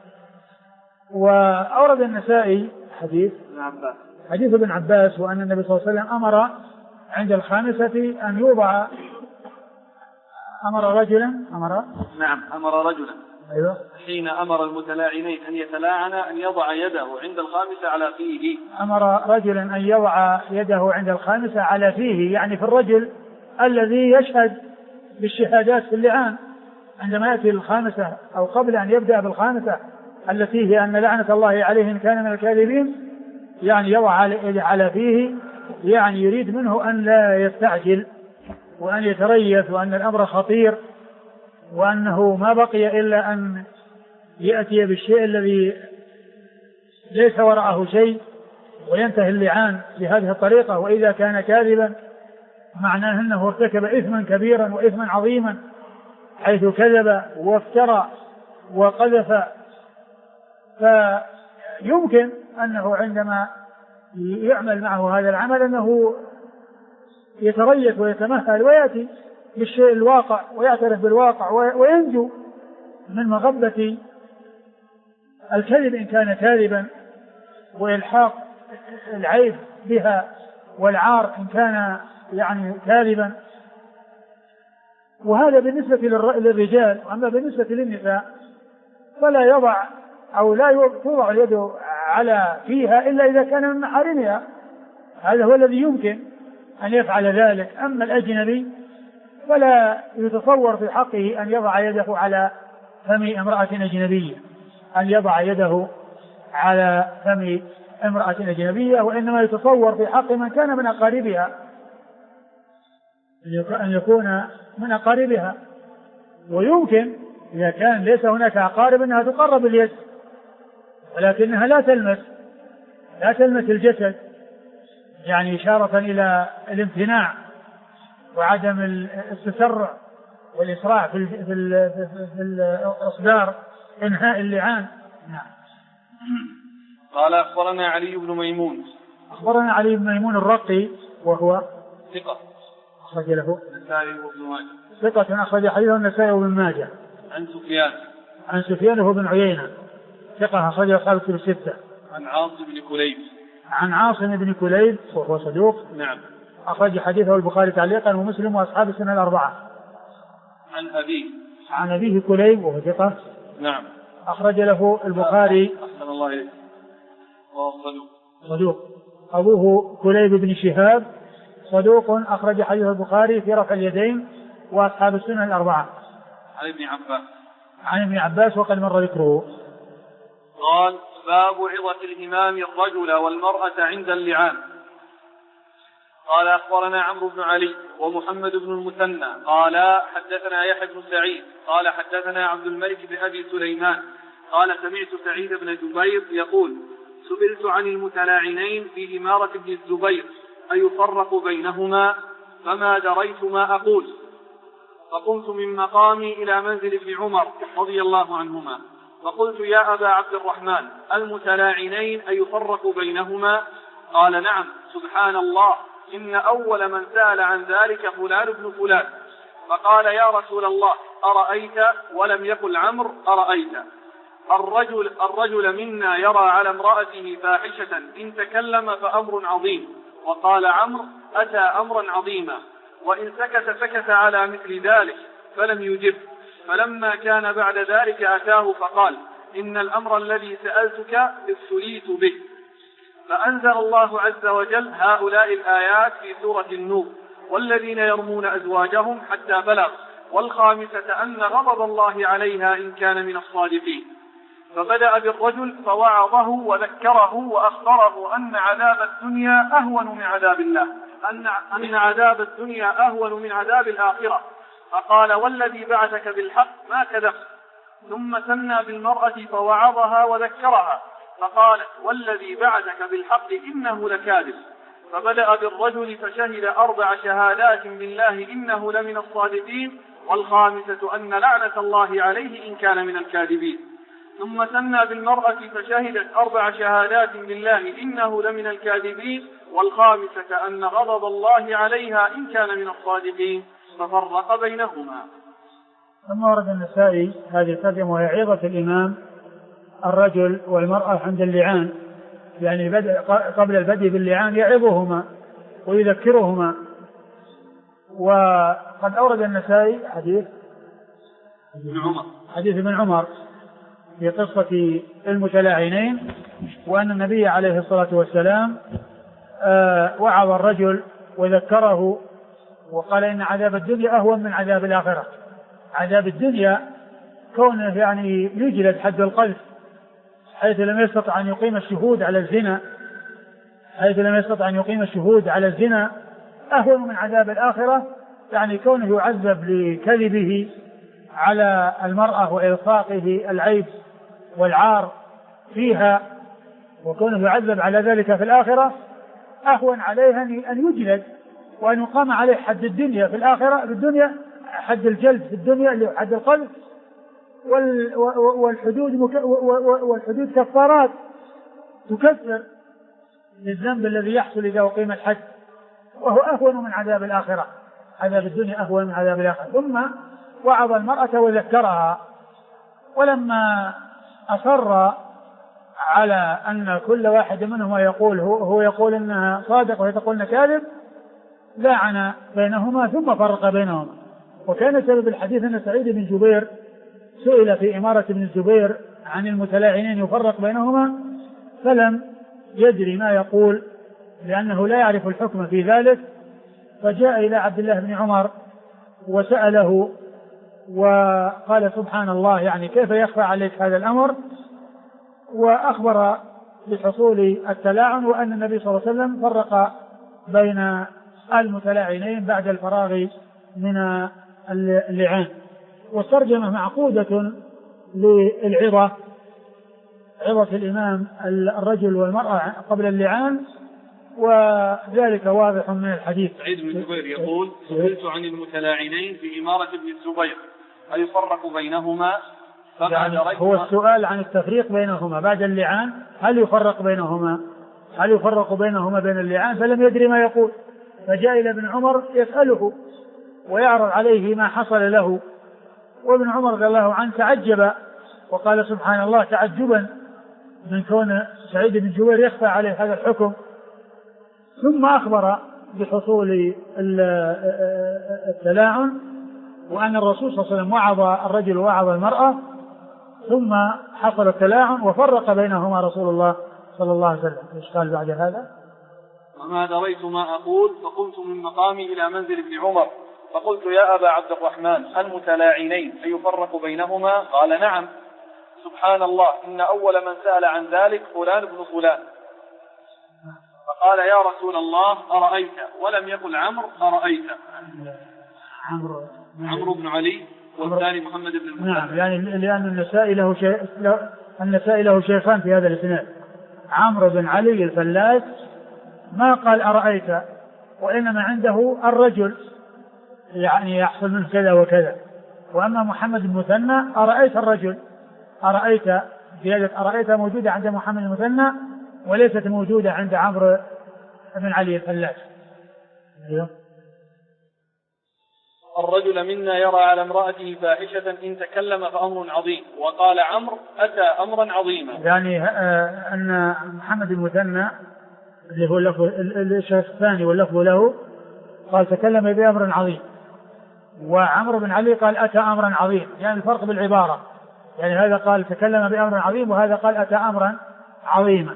وأورد النسائي حديث ابن عباس وأن النبي صلى الله عليه وسلم أمر عند الخامسة أن يوضع أمر رجلا أيوة. حين أمر المتلاعنين أن يتلاعنا أن يضع يده عند الخامسة على فيه. أمر رجلا أن يضع يده عند الخامسة على فيه، يعني في الرجل الذي يشهد بالشهادات في اللعان عندما يأتي الخامسة أو قبل أن يبدأ بالخامسة التي هي أن لعنة الله عليه إن كان من الكاذبين، يعني يضع يده على فيه، يعني يريد منه أن لا يستعجل وأن يتريث وأن الأمر خطير وأنه ما بقي إلا أن يأتي بالشيء الذي ليس وراءه شيء وينتهي اللعان بهذه الطريقة. وإذا كان كاذبا معناه أنه ارتكب إثما كبيرا وإثما عظيما حيث كذب وافترى وقذف، فيمكن أنه عندما يعمل معه هذا العمل أنه يتريث ويتمهل ويأتي بالشيء الواقع ويعترف بالواقع وينجو من مغبة الكذب إن كان كاذبا وإلحاق العيب بها والعار إن كان يعني كاذبا. وهذا بالنسبة للرجال. أما بالنسبة للنساء فلا يضع أو لا توضع اليد على فيها إلا إذا كان من محارمها، هذا هو الذي يمكن أن يفعل ذلك. أما الأجنبي فلا يتصور في حقه أن يضع يده على فم امرأة أجنبية، أن يضع يده على فم امرأة أجنبية، وإنما يتصور في حق من كان من أقاربها أن يكون من أقاربها. ويمكن إذا كان ليس هناك أقارب أنها تقرب اليد ولكنها لا تلمس الجسد، يعني إشارة إلى الامتناع وعدم التسرع والإسراع في الإصدار إنهاء اللعان. نعم. قال أخبرنا علي بن ميمون. أخبرنا علي بن ميمون الرقي وهو ثقة أخرج له النسائي وابن ماجه. ثقة أخرج حديثه النسائي وابن ماجه. عن سفيان هو بن عيينة ثقة أخرج أصحاب الكتب الستة. عن عاصم بن كليب وهو صدوق. نعم. أخرج حديثه البخاري تعليقا ومسلم وأصحاب السنة الأربعة. عن أبيه كليب وهو ثقة. نعم. أخرج له البخاري. أحسن الله إليك. صدوق. أبوه كليب بن شهاب صدوق أخرج حديث البخاري في رفع اليدين وأصحاب السنة الأربعة. عن ابن عباس وقد مر ذكره. قال: باب عظة الإمام الرجل والمرأة عند اللعان. قال: أخبرنا عمرو بن علي ومحمد بن المثنى قال حدثنا يحيى بن سعيد قال حدثنا عبد الملك بن أبي سليمان قال سمعت سعيد بن جبير يقول: سئلت عن المتلاعنين في إمارة ابن الزبير أيفرق بينهما، فما دريت ما أقول، فقمت من مقامي إلى منزل ابن عمر رضي الله عنهما فقلت يا أبا عبد الرحمن المتلاعنين أيفرق بينهما؟ قال نعم. سبحان الله إن أول من سأل عن ذلك فلان ابن فلان. فقال يا رسول الله أرأيت؟ ولم يقل عمرو أرأيت. الرجل منا يرى على امرأته فاحشة إن تكلم فأمر عظيم. وقال عمرو أتى أمرا عظيما، وإن سكت على مثل ذلك فلم يجب. فلما كان بعد ذلك أتاه فقال إن الأمر الذي سألتك ابتليت به. فأنزل الله عز وجل هؤلاء الآيات في سورة النور: والذين يرمون أزواجهم حتى بلغ، والخامسة أن غضب الله عليها إن كان من الصادقين. فبدأ بالرجل فوعظه وذكره وأخبره أن عذاب الدنيا أهون من عذاب الله، أن عذاب الدنيا أهون من عذاب الآخرة. فقال والذي بعثك بالحق ما كذب. ثم ثنى بالمرأة فوعظها وذكرها فقال والذي بعثك بالحق إنه لكاذب. فبدأ بالرجل فشهد 4 شهادات بالله إنه لمن الصادقين، والخامسة أن لعنة الله عليه إن كان من الكاذبين. ثم ثنى بالمرأة فشهدت 4 شهادات بالله إنه لمن الكاذبين، والخامسة أن غضب الله عليها إن كان من الصادقين، ففرق بينهما. ثم ورد النسائي هذه الترجمة وهي عظة الإمام الرجل والمرأة عند اللعان، يعني قبل البدء باللعان يعظهما ويذكرهما. وقد أورد النسائي حديث ابن عمر في قصة المتلاعنين، وأن النبي عليه الصلاة والسلام وعظ الرجل وذكره وقال إن عذاب الدنيا أهون من عذاب الآخرة. عذاب الدنيا كونه يعني يجلد حد القذف حيث لم يستطع أن يقيم الشهود على الزنا، أهون من عذاب الآخرة، يعني كونه يعذب لكذبه على المرأة وإلصاقه العيب والعار فيها، وكونه يعذب على ذلك في الآخرة أهون عليه أن يجلد وأن يقام عليه حد الدنيا في الآخرة، في الدنيا حد الجلد في الدنيا اللي حد القذف، والحدود كفارات تكفر للذنب الذي يحصل إذا أقيم الحد، وهو أهون من عذاب الآخرة. عذاب الدنيا أهون من عذاب الآخرة. ثم وعظ المرأة وذكرها، ولما أصر على أن كل واحد منهما يقول هو يقول إنها صادق وهي تقول إنها كاذب، لاعن بينهما ثم فرق بينهما. وكان سبب الحديث أن سعيد بن جبير سئل في إمارة ابن الزبير عن المتلاعنين يفرق بينهما فلم يدري ما يقول لأنه لا يعرف الحكم في ذلك، فجاء إلى عبد الله بن عمر وسأله وقال سبحان الله، يعني كيف يخفى عليك هذا الأمر؟ وأخبر بحصول التلاعن وأن النبي صلى الله عليه وسلم فرق بين المتلاعنين بعد الفراغ من اللعان. والترجمة معقودة للعظة، عظة الإمام الرجل والمرأة قبل اللعان، وذلك واضح من الحديث. سعيد بن جبير يقول سئلت عن المتلاعنين في إمارة ابن الزبير أيفرق بينهما؟ يعني هو السؤال عن التفريق بينهما بعد اللعان، هل يفرق بينهما بين اللعان؟ فلم يدري ما يقول، فجاء إلى ابن عمر يسأله ويعرض عليه ما حصل له، وابن عمر رضي الله عنه تعجب وقال سبحان الله، تعجبا من كون سعيد بن جبير يخفى عليه هذا الحكم. ثم أخبر بحصول التلاعن وأن الرسول صلى الله عليه وسلم وعظ الرجل ووعظ المرأة، ثم حصل التلاعن وفرق بينهما رسول الله صلى الله عليه وسلم. ايش قال بعد هذا؟ وما دريت ما أقول فقمت من مقامي إلى منزل ابن عمر فقلت يا أبا عبد الرحمن المتلاعنين أيفرق بينهما؟ قال نعم. سبحان الله إن أول من سأل عن ذلك فلان ابن فلان. فقال يا رسول الله أرأيت؟ ولم يقل عمرو أرأيت. عمرو بن علي والثاني محمد بن المثنى. نعم، يعني لأن النسائي له شيخان في هذا الإسناد، عمرو بن علي الفلاس ما قال أرأيت، وإنما عنده الرجل يعني يحصل منه كذا وكذا. وأما محمد بن المثنى أرأيت الرجل، أرأيت، زيادة أرأيت موجودة عند محمد المثنى وليست موجودة عند عمرو بن علي الفلاس. الرجل منا يرى على امرأته فاحشة إن تكلم فأمر عظيم، وقال عمرو أتى أمرا عظيما. يعني أن محمد المثنى اللي هو الشيخ الثاني واللفظ له قال تكلم بأمر عظيم، وعمرو بن علي قال أتى أمرا عظيم، يعني الفرق بالعبارة، يعني هذا قال تكلم بأمر عظيم وهذا قال أتى أمرا عظيما.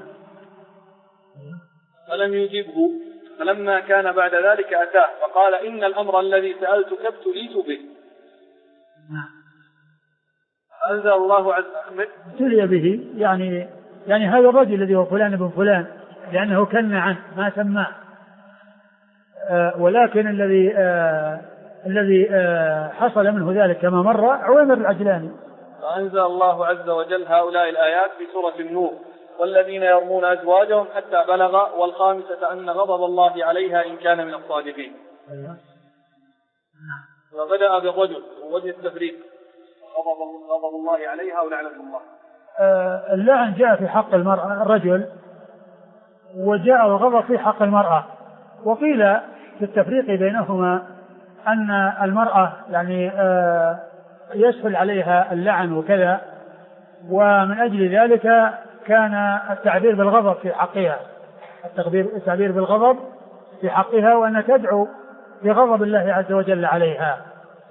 فلم يجبه، فلما كان بعد ذلك أتاه فقال إن الأمر الذي سألتك ابتليت به. أنزل الله عز وجل ابتلي به، يعني هذا الرجل الذي هو فلان بن فلان لأنه كن عنه ما سماه، ولكن الذي حصل منه ذلك كما مر عويمر العجلاني. فأنزل الله عز وجل هؤلاء الآيات في سورة النور: والذين يرمون أزواجهم حتى بلغ، والخامسة أن غضب الله عليها إن كان من الصادقين. وبدأ بالرجل ووجه التفريق، غضب الله عليها ولعنة الله. اللعن جاء في حق المرأة الرجل، وجاء الغضب في حق المرأة، وقيل في التفريق بينهما أن المرأة يعني يسهل عليها اللعن وكذا، ومن أجل ذلك كان التعبير بالغضب في حقها، التعبير بالغضب في حقها، وأن تدعو بغضب الله عز وجل عليها.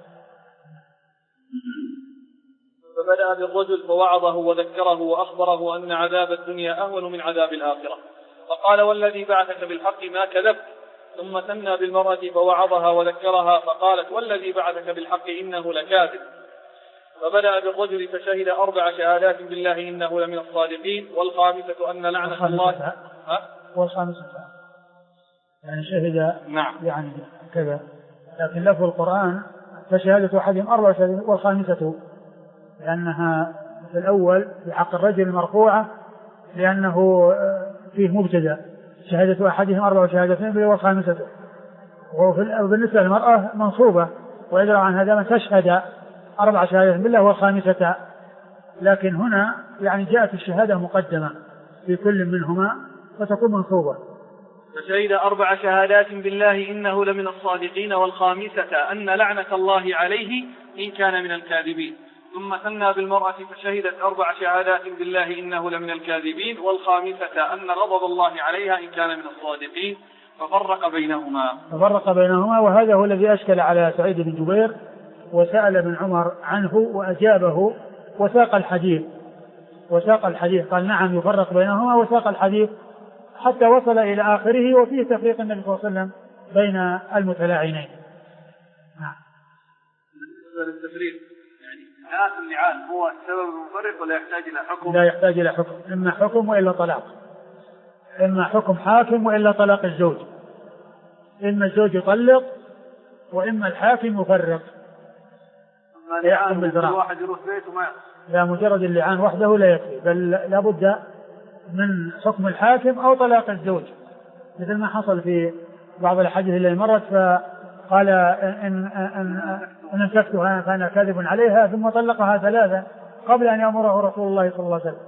فبدأ بالرجل فوعظه وذكره وأخبره أن عذاب الدنيا أهون من عذاب الآخرة، فقال والذي بعثك بالحق ما كذبت، ثم ثنى بالمرأة فوعظها وذكرها فقالت والذي بعثك بالحق إنه لكاذب. فبدأ بالرجل فشهد 4 شهادات بالله إنه لمن الصادقين، والخامسة أن لعنة الله. والخامسة يعني شهد نعم يعني كذا، لكن لفظ القرآن فشهادة أحدهم 4 شهادات، والخامسة لأنها في الأول في حق الرجل مرفوعة لأنه فيه مبتدأ، شهادة أحدهم 4 شهادات والخامسة، وبالنسبة للمرأة منصوبة، ويدرى عن هذا من تشهد 4 شهادات بالله والخامسة، لكن هنا يعني جاءت الشهادة مقدمة في كل منهما فتكون منصوبة. فشهد 4 شهادات بالله إنه لمن الصادقين، والخامسة أن لعنة الله عليه إن كان من الكاذبين. ثم ثنى بالمرأة فشهدت 4 شهادات بالله إنه لمن الكاذبين، والخامسة أن غضب الله عليها إن كان من الصادقين، ففرق بينهما. وهذا هو الذي أشكل على سعيد بن جبير، وسأل ابن عمر عنه وأجابه وساق الحديث قال نعم يفرق بينهما، وساق الحديث حتى وصل إلى آخره، وفيه تفريق النبي صلى الله عليه وسلم بين المتلاعنين. نعم. التفريق يعني هذا اللعان هو السبب المفرق ولا يحتاج إلى حكم؟ لا يحتاج إلى حكم، إما حكم وإلا طلاق، إما حكم حاكم وإلا طلاق الزوج، إما الزوج يطلق وإما الحاكم يفرق. يحكم بالواحد يروح بيته ما لا، مجرد اللعان وحده لا يكفي، بل لابد من حكم الحاكم أو طلاق الزوج، مثل ما حصل في بعض الأحاديث اللي مرت، فقال إن امسكتها فأنا كاذب عليها، ثم طلقها 3 قبل أن يأمره رسول الله صلى الله عليه وسلم.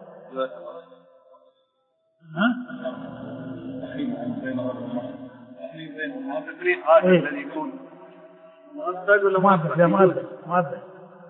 الذي يكون مؤبد،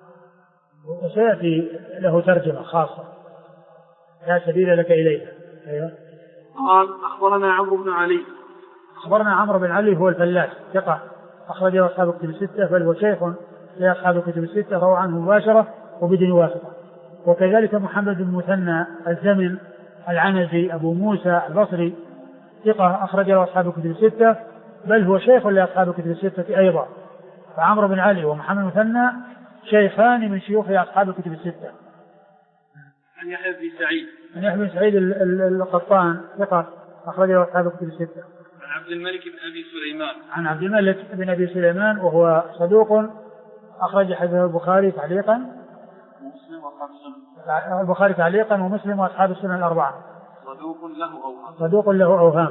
وسيأتي له ترجمة خاصة لا سبيل لك إليها. أيوة. قال أخبرنا عمرو بن علي هو الفلاس ثقة، أخرجه أصحاب الكتب الستة، بل هو شيخ لأصحاب الكتب الستة، روى عنه مباشرة وبدون واسطة. وكذلك محمد بن مثنى الزمن العنزي أبو موسى البصري ثقة، أخرجه أصحاب الكتب الستة، بل هو شيخ لأصحاب الكتب الستة أيضا. فعمرو بن علي ومحمد مثنى شيخان من شيوخ أصحاب الكتب الستة. عن يحيى بن سعيد القطان ثقة، أخرجه أصحاب الكتب الستة. عن عبد الملك بن أبي سليمان وهو صدوق، أخرج حديثه البخاري تعليقا ومسلم وأصحاب السنن الأربعة. صدوق له أوهام.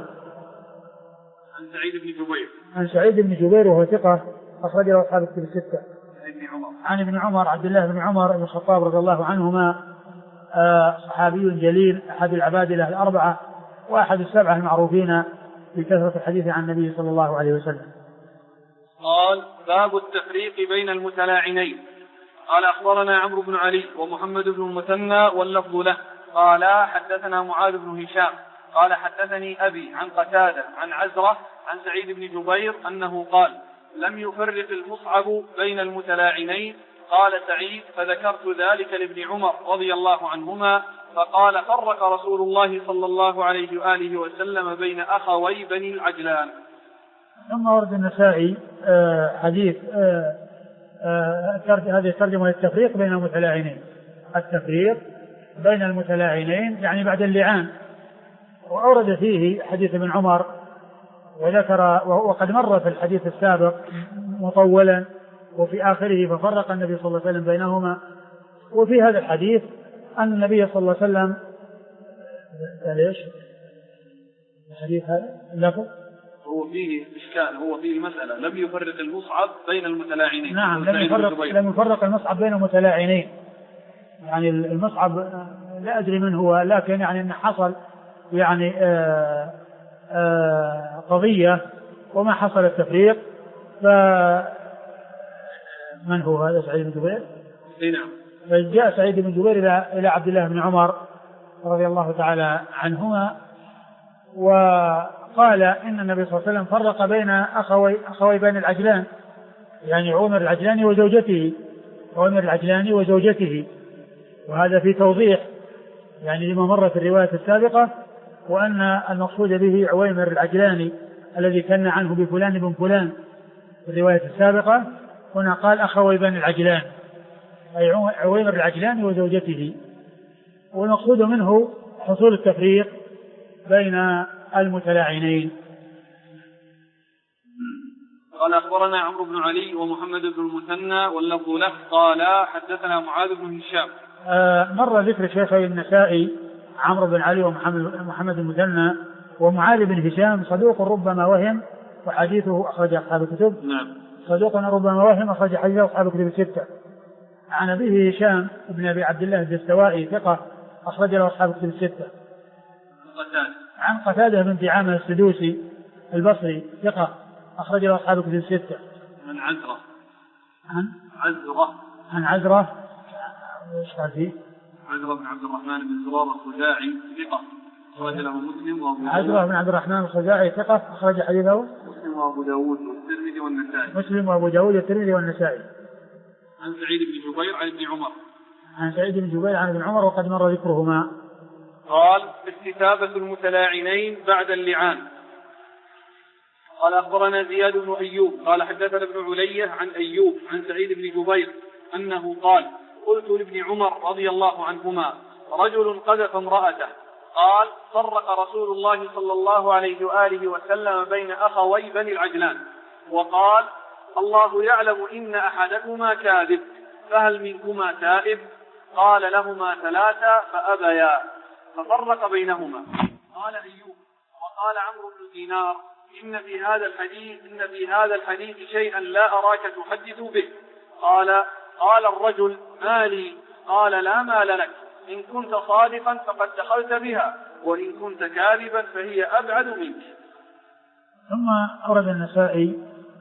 عن سعيد بن جبير وهو ثقة، أخرجه أصحاب الكتب الستة. عن ابن عمر عبد الله بن عمر بن الخطاب رضي الله عنهما صحابي جليل أحد العبادلة الأربعة وأحد السبعة المعروفين بكثرة الحديث عن النبي صلى الله عليه وسلم. قال باب التفريق بين المتلاعنين. قال أخبرنا عمرو بن علي ومحمد بن المثنى واللفظ له قال حدثنا معاذ بن هشام قال حدثني أبي عن قتادة عن عزرة عن سعيد بن جبير أنه قال لم يفرق المصعب بين المتلاعنين. قال سعيد فذكرت ذلك لابن عمر رضي الله عنهما فقال فرق رسول الله صلى الله عليه وآله وسلم بين أخوي بني العجلان. ثم ورد النسائي حديث هذه الترجمة التفريق بين المتلاعنين. التفريق بين المتلاعنين يعني بعد اللعان. وأورد فيه حديث ابن عمر وذكر وقد مر في الحديث السابق مطولا وفي آخره ففرق النبي صلى الله عليه وسلم بينهما. وفي هذا الحديث أن النبي صلى الله عليه وسلم ليش الحديث هذا اللفظ هو فيه إشكال هو فيه مسألة لم يفرق المصعب بين المتلاعنين. نعم لم يفرق المصعب بين المتلاعنين يعني المصعب لا أدري من هو لكن يعني أن حصل يعني قضية وما حصل التفريق. من هو هذا سعيد بن جبير؟ نعم. فجاء سعيد بن جبير إلى عبد الله بن عمر رضي الله تعالى عنهما وقال إن النبي صلى الله عليه وسلم فرق بين أخوي بين العجلان يعني عمر العجلاني وزوجته وهذا في توضيح يعني لما مر في الرواية السابقة وأن المقصود به عويمر العجلاني الذي كان عنه بفلان بن فلان في الرواية السابقة. هنا قال أخوي بني العجلان أي عويمر العجلاني وزوجته. والمقصود منه حصول التفريق بين المتلاعنين. قال أخبرنا عمرو بن علي ومحمد بن المثنى واللفظ له قال حدثنا معاذ بن هشام. مر ذكر شيخي النسائي عمرو بن علي ومحمد بن المثنى ومعاذ بن هشام صدوق ربما وهم وحديثه أخرج أصحاب الكتب. نعم. صدوق ربما وهم أخرج حديثه أصحاب الكتب الستة. عن أبيه هشام بن أبي عبد الله الدستوائي ثقة أخرج له أصحاب الكتب الستة. عن قتادة بن دعامة السدوسي البصري ثقة أخرج له أصحاب الكتب الستة. عن عزرة ايش قال فيه؟ عزرة بن عبد الرحمن بن زرارة الخزاعي ثقة أخرج له مسلم وأبو داود. عزرة بن عبد الرحمن الخزاعي ثقة أخرج حديثه مسلم وأبو داود والترمذي والنسائي. مسلم وأبو داود والترمذي والنسائي. عن سعيد بن جبير عن ابن عمر. عن سعيد بن جبير عن ابن عمر وقد مر ذكرهما. قال استتابة المتلاعنين بعد اللعان. قال أخبرنا زياد بن أيوب قال حدثنا ابن علية عن أيوب عن سعيد بن جبير أنه قال قلت لابن عمر رضي الله عنهما رجل قذف امرأته قال فرق رسول الله صلى الله عليه وآله وسلم بين أخوي بني العجلان وقال الله يعلم إن أحدكما كاذب فهل منكما تائب؟ قال لهما ثلاثة فأبيا ففرق بينهما. قال أيوب وقال عمرو بن دينار إن في هذا الحديث شيئا لا أراك تحدث به. قال الرجل ما لي؟ قال لا مال لك إن كنت صادقا فقد دخلت بها وإن كنت كاذبا فهي أبعد منك. ثم أورد النسائي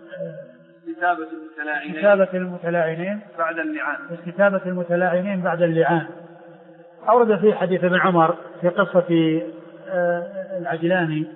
استتابة المتلاعنين بعد اللعان. أورد فيه حديث ابن عمر في قصة العجلاني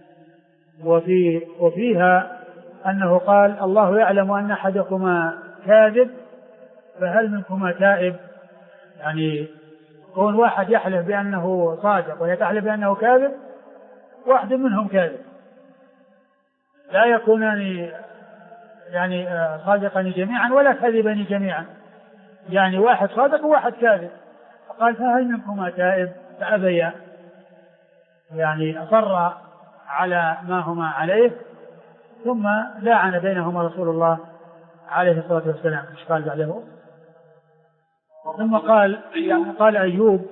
وفيها أنه قال الله يعلم أن أحدكما كاذب فهل منكما تائب. يعني كون واحد يحلف بأنه صادق ويتحلف بأنه كاذب واحد منهم كاذب لا يكونان يعني صادقان جميعا ولا كاذبان جميعا يعني واحد صادق وواحد كاذب. فقال فهل منكما تائب فأبيا يعني أصر على ما هما عليه ثم لاعن بينهما رسول الله عليه الصلاة والسلام. ايش قال بعده؟ ثم قال أيوب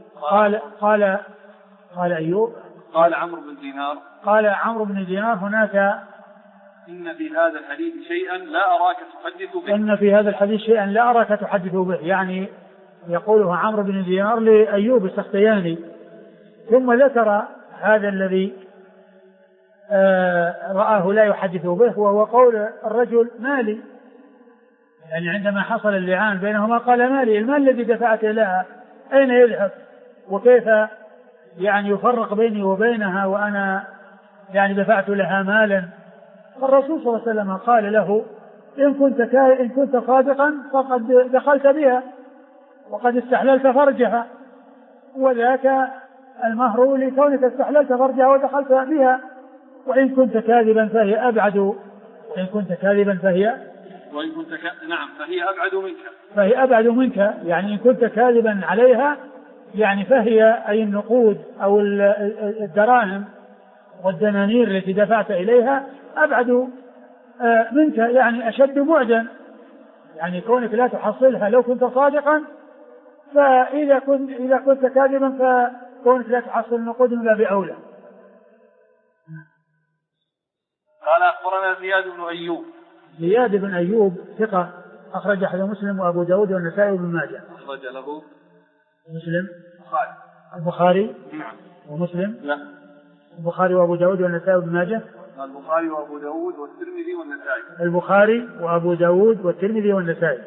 قال أيوب قال عمرو بن دينار هناك إن في هذا الحديث شيئا لا أراك تحدث به. إن في هذا الحديث شيئا لا أراك تحدث به يعني يقوله عمرو بن دينار لأيوب السختياني. ثم ذكر هذا الذي رآه لا يحدث به، وهو قول الرجل مالي، يعني عندما حصل اللعان بينهما قال مالي، المال الذي دفعت لها أين يذهب، وكيف يعني يفرق بيني وبينها وأنا يعني دفعت لها مالا. فالرسول صلى الله عليه وسلم قال له إن كنت صادقا فقد دخلت بها وقد استحللت فرجها، وذاك المهر لكونك استحللت فرجها ودخلت بها، وإن كنت كاذبا فهي أبعد، وإن كنت كاذبا فهي نعم فهي أبعد منك، فهي أبعد منك، يعني إن كنت كاذبا عليها يعني فهي أي النقود أو الدراهم والدنانير التي دفعت إليها أبعد منك، يعني أشد بعدا، يعني كونك لا تحصلها لو كنت صادقا، فإذا كنت كاذبا فكونك لا تحصل النقود من باب أولى. قال أخبرنا زياد بن أيوب. زياد بن أيوب ثقة أخرج حديث مسلم وأبو داود والنسائي وابن ماجه. أخرج له مسلم البخاري نعم ومسلم لا البخاري وأبو داود والنسائي وابن ماجه. البخاري وأبو داود والترمذي والنسائي. البخاري وأبو داود والترمذي والنسائي.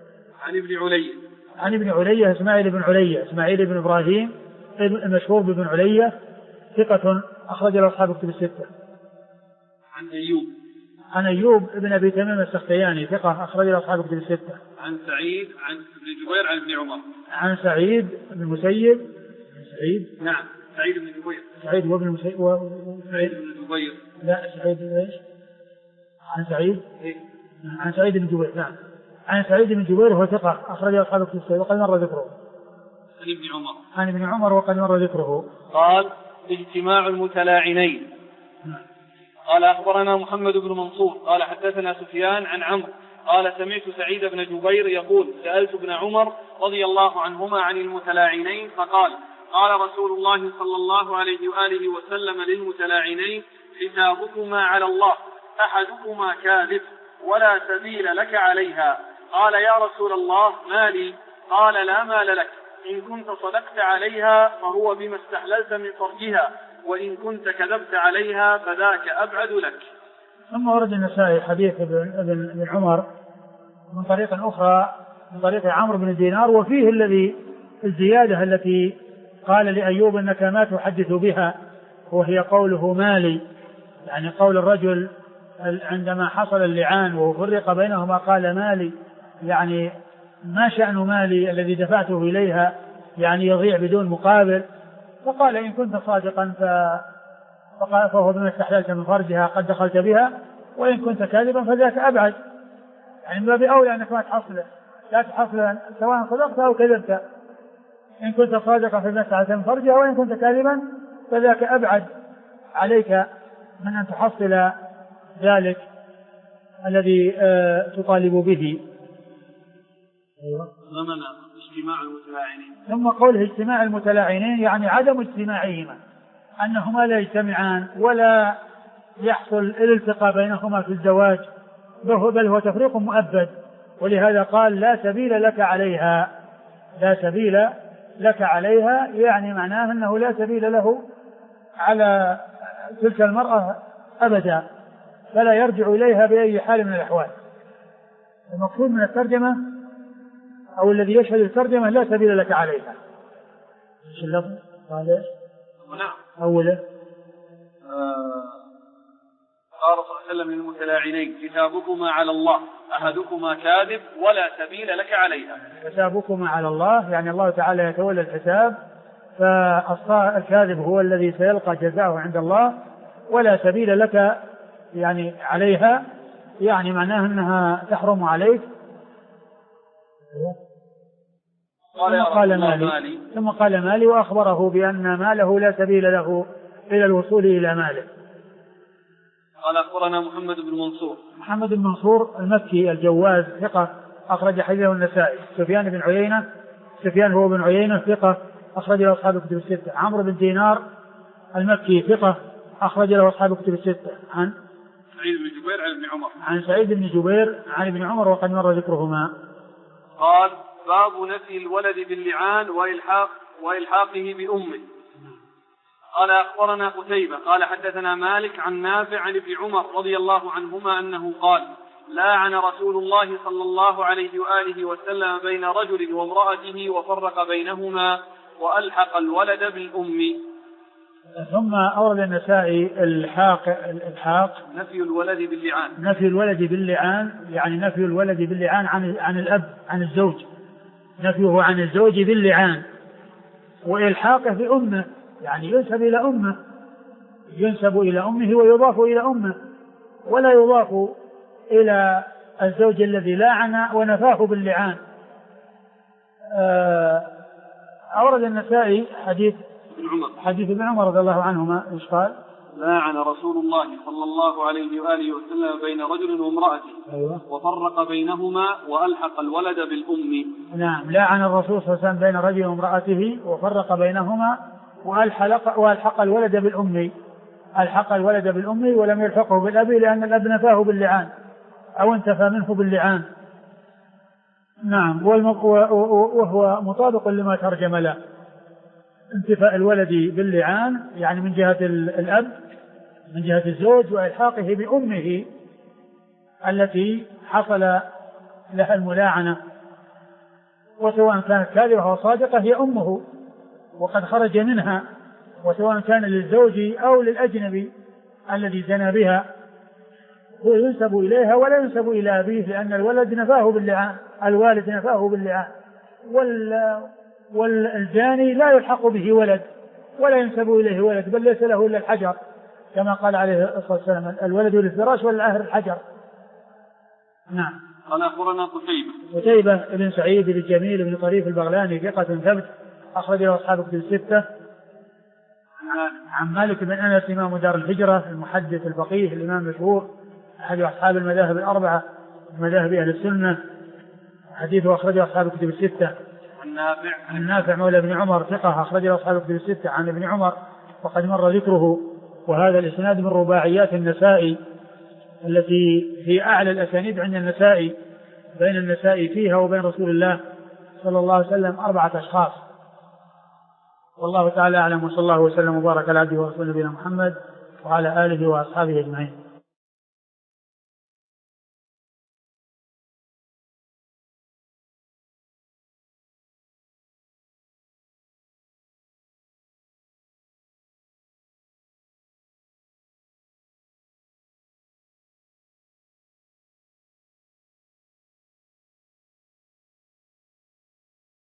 عن ابن علية إسماعيل بن إبراهيم المشهور بابن علية ثقة أخرج له أصحاب الكتب الستة. عن أيوب بن أبي تميم السختياني ثقة أخرج له أصحاب الكتب الستة. عن سعيد عن ابن جبير عن ابن عمر. عن سعيد بن المسيب. نعم سعيد بن جبير. سعيد وابن المسيب سعيد بن جبير. لا سعيد ايش؟ عن سعيد بن جبير. نعم عن سعيد بن جبير وهو ثقة أخرج له أصحاب الكتب الستة وقد مر ذكره. عن ابن عمر وقد مر ذكره. قال اجتماع المتلاعنين. قال أخبرنا محمد بن منصور قال حدثنا سفيان عن عمرو قال سمعت سعيد بن جبير يقول سألت ابن عمر رضي الله عنهما عن المتلاعنين فقال قال رسول الله صلى الله عليه وآله وسلم للمتلاعنين حسابكما على الله أحدكما كاذب ولا سبيل لك عليها. قال يا رسول الله مالي؟ قال لا مال لك، إن كنت صدقت عليها فهو بما استحللت من فرجها، وإن كنت كذبت عليها فذاك أبعد لك. ثم ورد النسائي حديث ابن عمر من طريق أخرى من طريق عمرو بن دينار، وفيه الزيادة التي قال لأيوب إنك ما تحدث بها، وهي قوله مالي، يعني قول الرجل عندما حصل اللعان وفرق بينهما قال مالي، يعني ما شأن مالي الذي دفعته إليها، يعني يضيع بدون مقابل. فقال إن كنت صادقا فهو بما استحللت من فرجها قد دخلت بها، وإن كنت كاذبا فذاك أبعد، يعني ما بأولى أنك ما تحصله، لا تحصله سواء صدقت أو كذبت. إن كنت صادقا فبما استحللت من فرجها، وإن كنت كاذبا فذاك أبعد عليك من أن تحصل ذلك الذي تطالب به. اجتماع المتلاعنين. ثم قوله اجتماع المتلاعنين يعني عدم اجتماعهما، أنهما لا يجتمعان ولا يحصل الالتقاء بينهما في الزواج، بل هو تفريق مؤبد. ولهذا قال لا سبيل لك عليها، لا سبيل لك عليها، يعني معناه أنه لا سبيل له على تلك المرأة أبدا، فلا يرجع إليها بأي حال من الأحوال. المقصود من الترجمة أو الذي يشهد الترجمة لا سبيل لك عليها. ايش اللفظ؟ قال ايش؟ أوله قال صلى الله عليه وسلم للمتلاعنين حسابكما على الله أحدكما كاذب ولا سبيل لك عليها. حسابكما على الله يعني الله تعالى يتولى الحساب، فالكاذب هو الذي سيلقى جزاءه عند الله، ولا سبيل لك يعني عليها، يعني معناه أنها تحرم عليك. ثم قال مالي وأخبره بأن ماله لا سبيل له إلى الوصول إلى ماله. قال أخبرنا محمد بن منصور المكي الجواز ثقة أخرج حديثه النسائي. سفيان هو بن عيينة ثقة أخرج له أصحاب الكتب الستة. عمرو بن دينار المكي ثقة أخرج له أصحاب الكتب الستة. عن سعيد بن جبير عن ابن عمر عن سعيد بن جبير عن ابن عمر وقد مر ذكرهما. قال باب نفي الولد باللعان وإلحاقه بأمه. قال أخبرنا قتيبة قال حدثنا مالك عن نافع عن ابن عمر رضي الله عنهما أنه قال لاعن رسول الله صلى الله عليه وآله وسلم بين رجل وامرأته وفرق بينهما وألحق الولد بالأم. ثم أورد النسائي الإلحاق نفي الولد باللعان. نفي الولد باللعان يعني نفي الولد باللعان عن الأب عن الزوج، نفيه عن الزوج باللعان، وإلحاقه بأمه يعني ينسب إلى أمه ويضاف إلى أمه، ولا يضاف إلى الزوج الذي لاعن ونفاه باللعان. أورد النسائي حديث ابن عمر رضي الله عنهما ايش قال؟ لاعن رسول الله صلى الله عليه وآله وسلم بين رجل وامرأته. أيوة. وفرق بينهما وألحق الولد بالأم. نعم، لاعن الرسول صلى الله عليه وسلم بين رجل وامرأته وفرق بينهما وألحق الولد بالأم. ألحق الولد بالأم ولم يلحقه بالأب لأن الأب نفاه باللعان أو انتفى منه باللعان. نعم، وهو مطابق لما ترجم له، انتفاء الولد باللعان يعني من جهة الأب من جهة الزوج، وإلحاقه بأمه التي حصل لها الملاعنة، وسواء كانت كاذبة أو صادقة هي أمه وقد خرج منها، وسواء كان للزوج أو للأجنبي الذي زنى بها هو ينسب إليها ولا ينسب إلى أبيه، لأن الولد نفاه باللعان، الوالد نفاه باللعان، والزاني لا يلحق به ولد ولا ينسب إليه ولد، بل ليس له إلا الحجر كما قال عليه الصلاة والسلام الولد للفراش والعاهر الحجر. نعم. قال أخبرنا قتيبة بن سعيد بن جميل بن طريف البغلاني ثقة ثبت أخرج له أصحاب كتب الستة. عن مالك بن أنس إمام دار الهجرة المحدث الفقيه الإمام المشهور أحد أصحاب المذاهب الأربعة مذاهب أهل السنة، حديثه أخرجه أصحاب كتب الستة. عن نافع مولى ابن عمر ثقة أخرجه أصحاب كتب الستة عن ابن عمر وقد مر ذكره. وهذا الإسناد من رباعيات النسائي التي في أعلى الأسانيد عند النسائي، بين النسائي فيها وبين رسول الله صلى الله عليه وسلم 4 أشخاص. والله تعالى أعلم، وصلى الله وسلم وبارك على عبده ورسوله نبينا محمد وعلى آله وأصحابه أجمعين.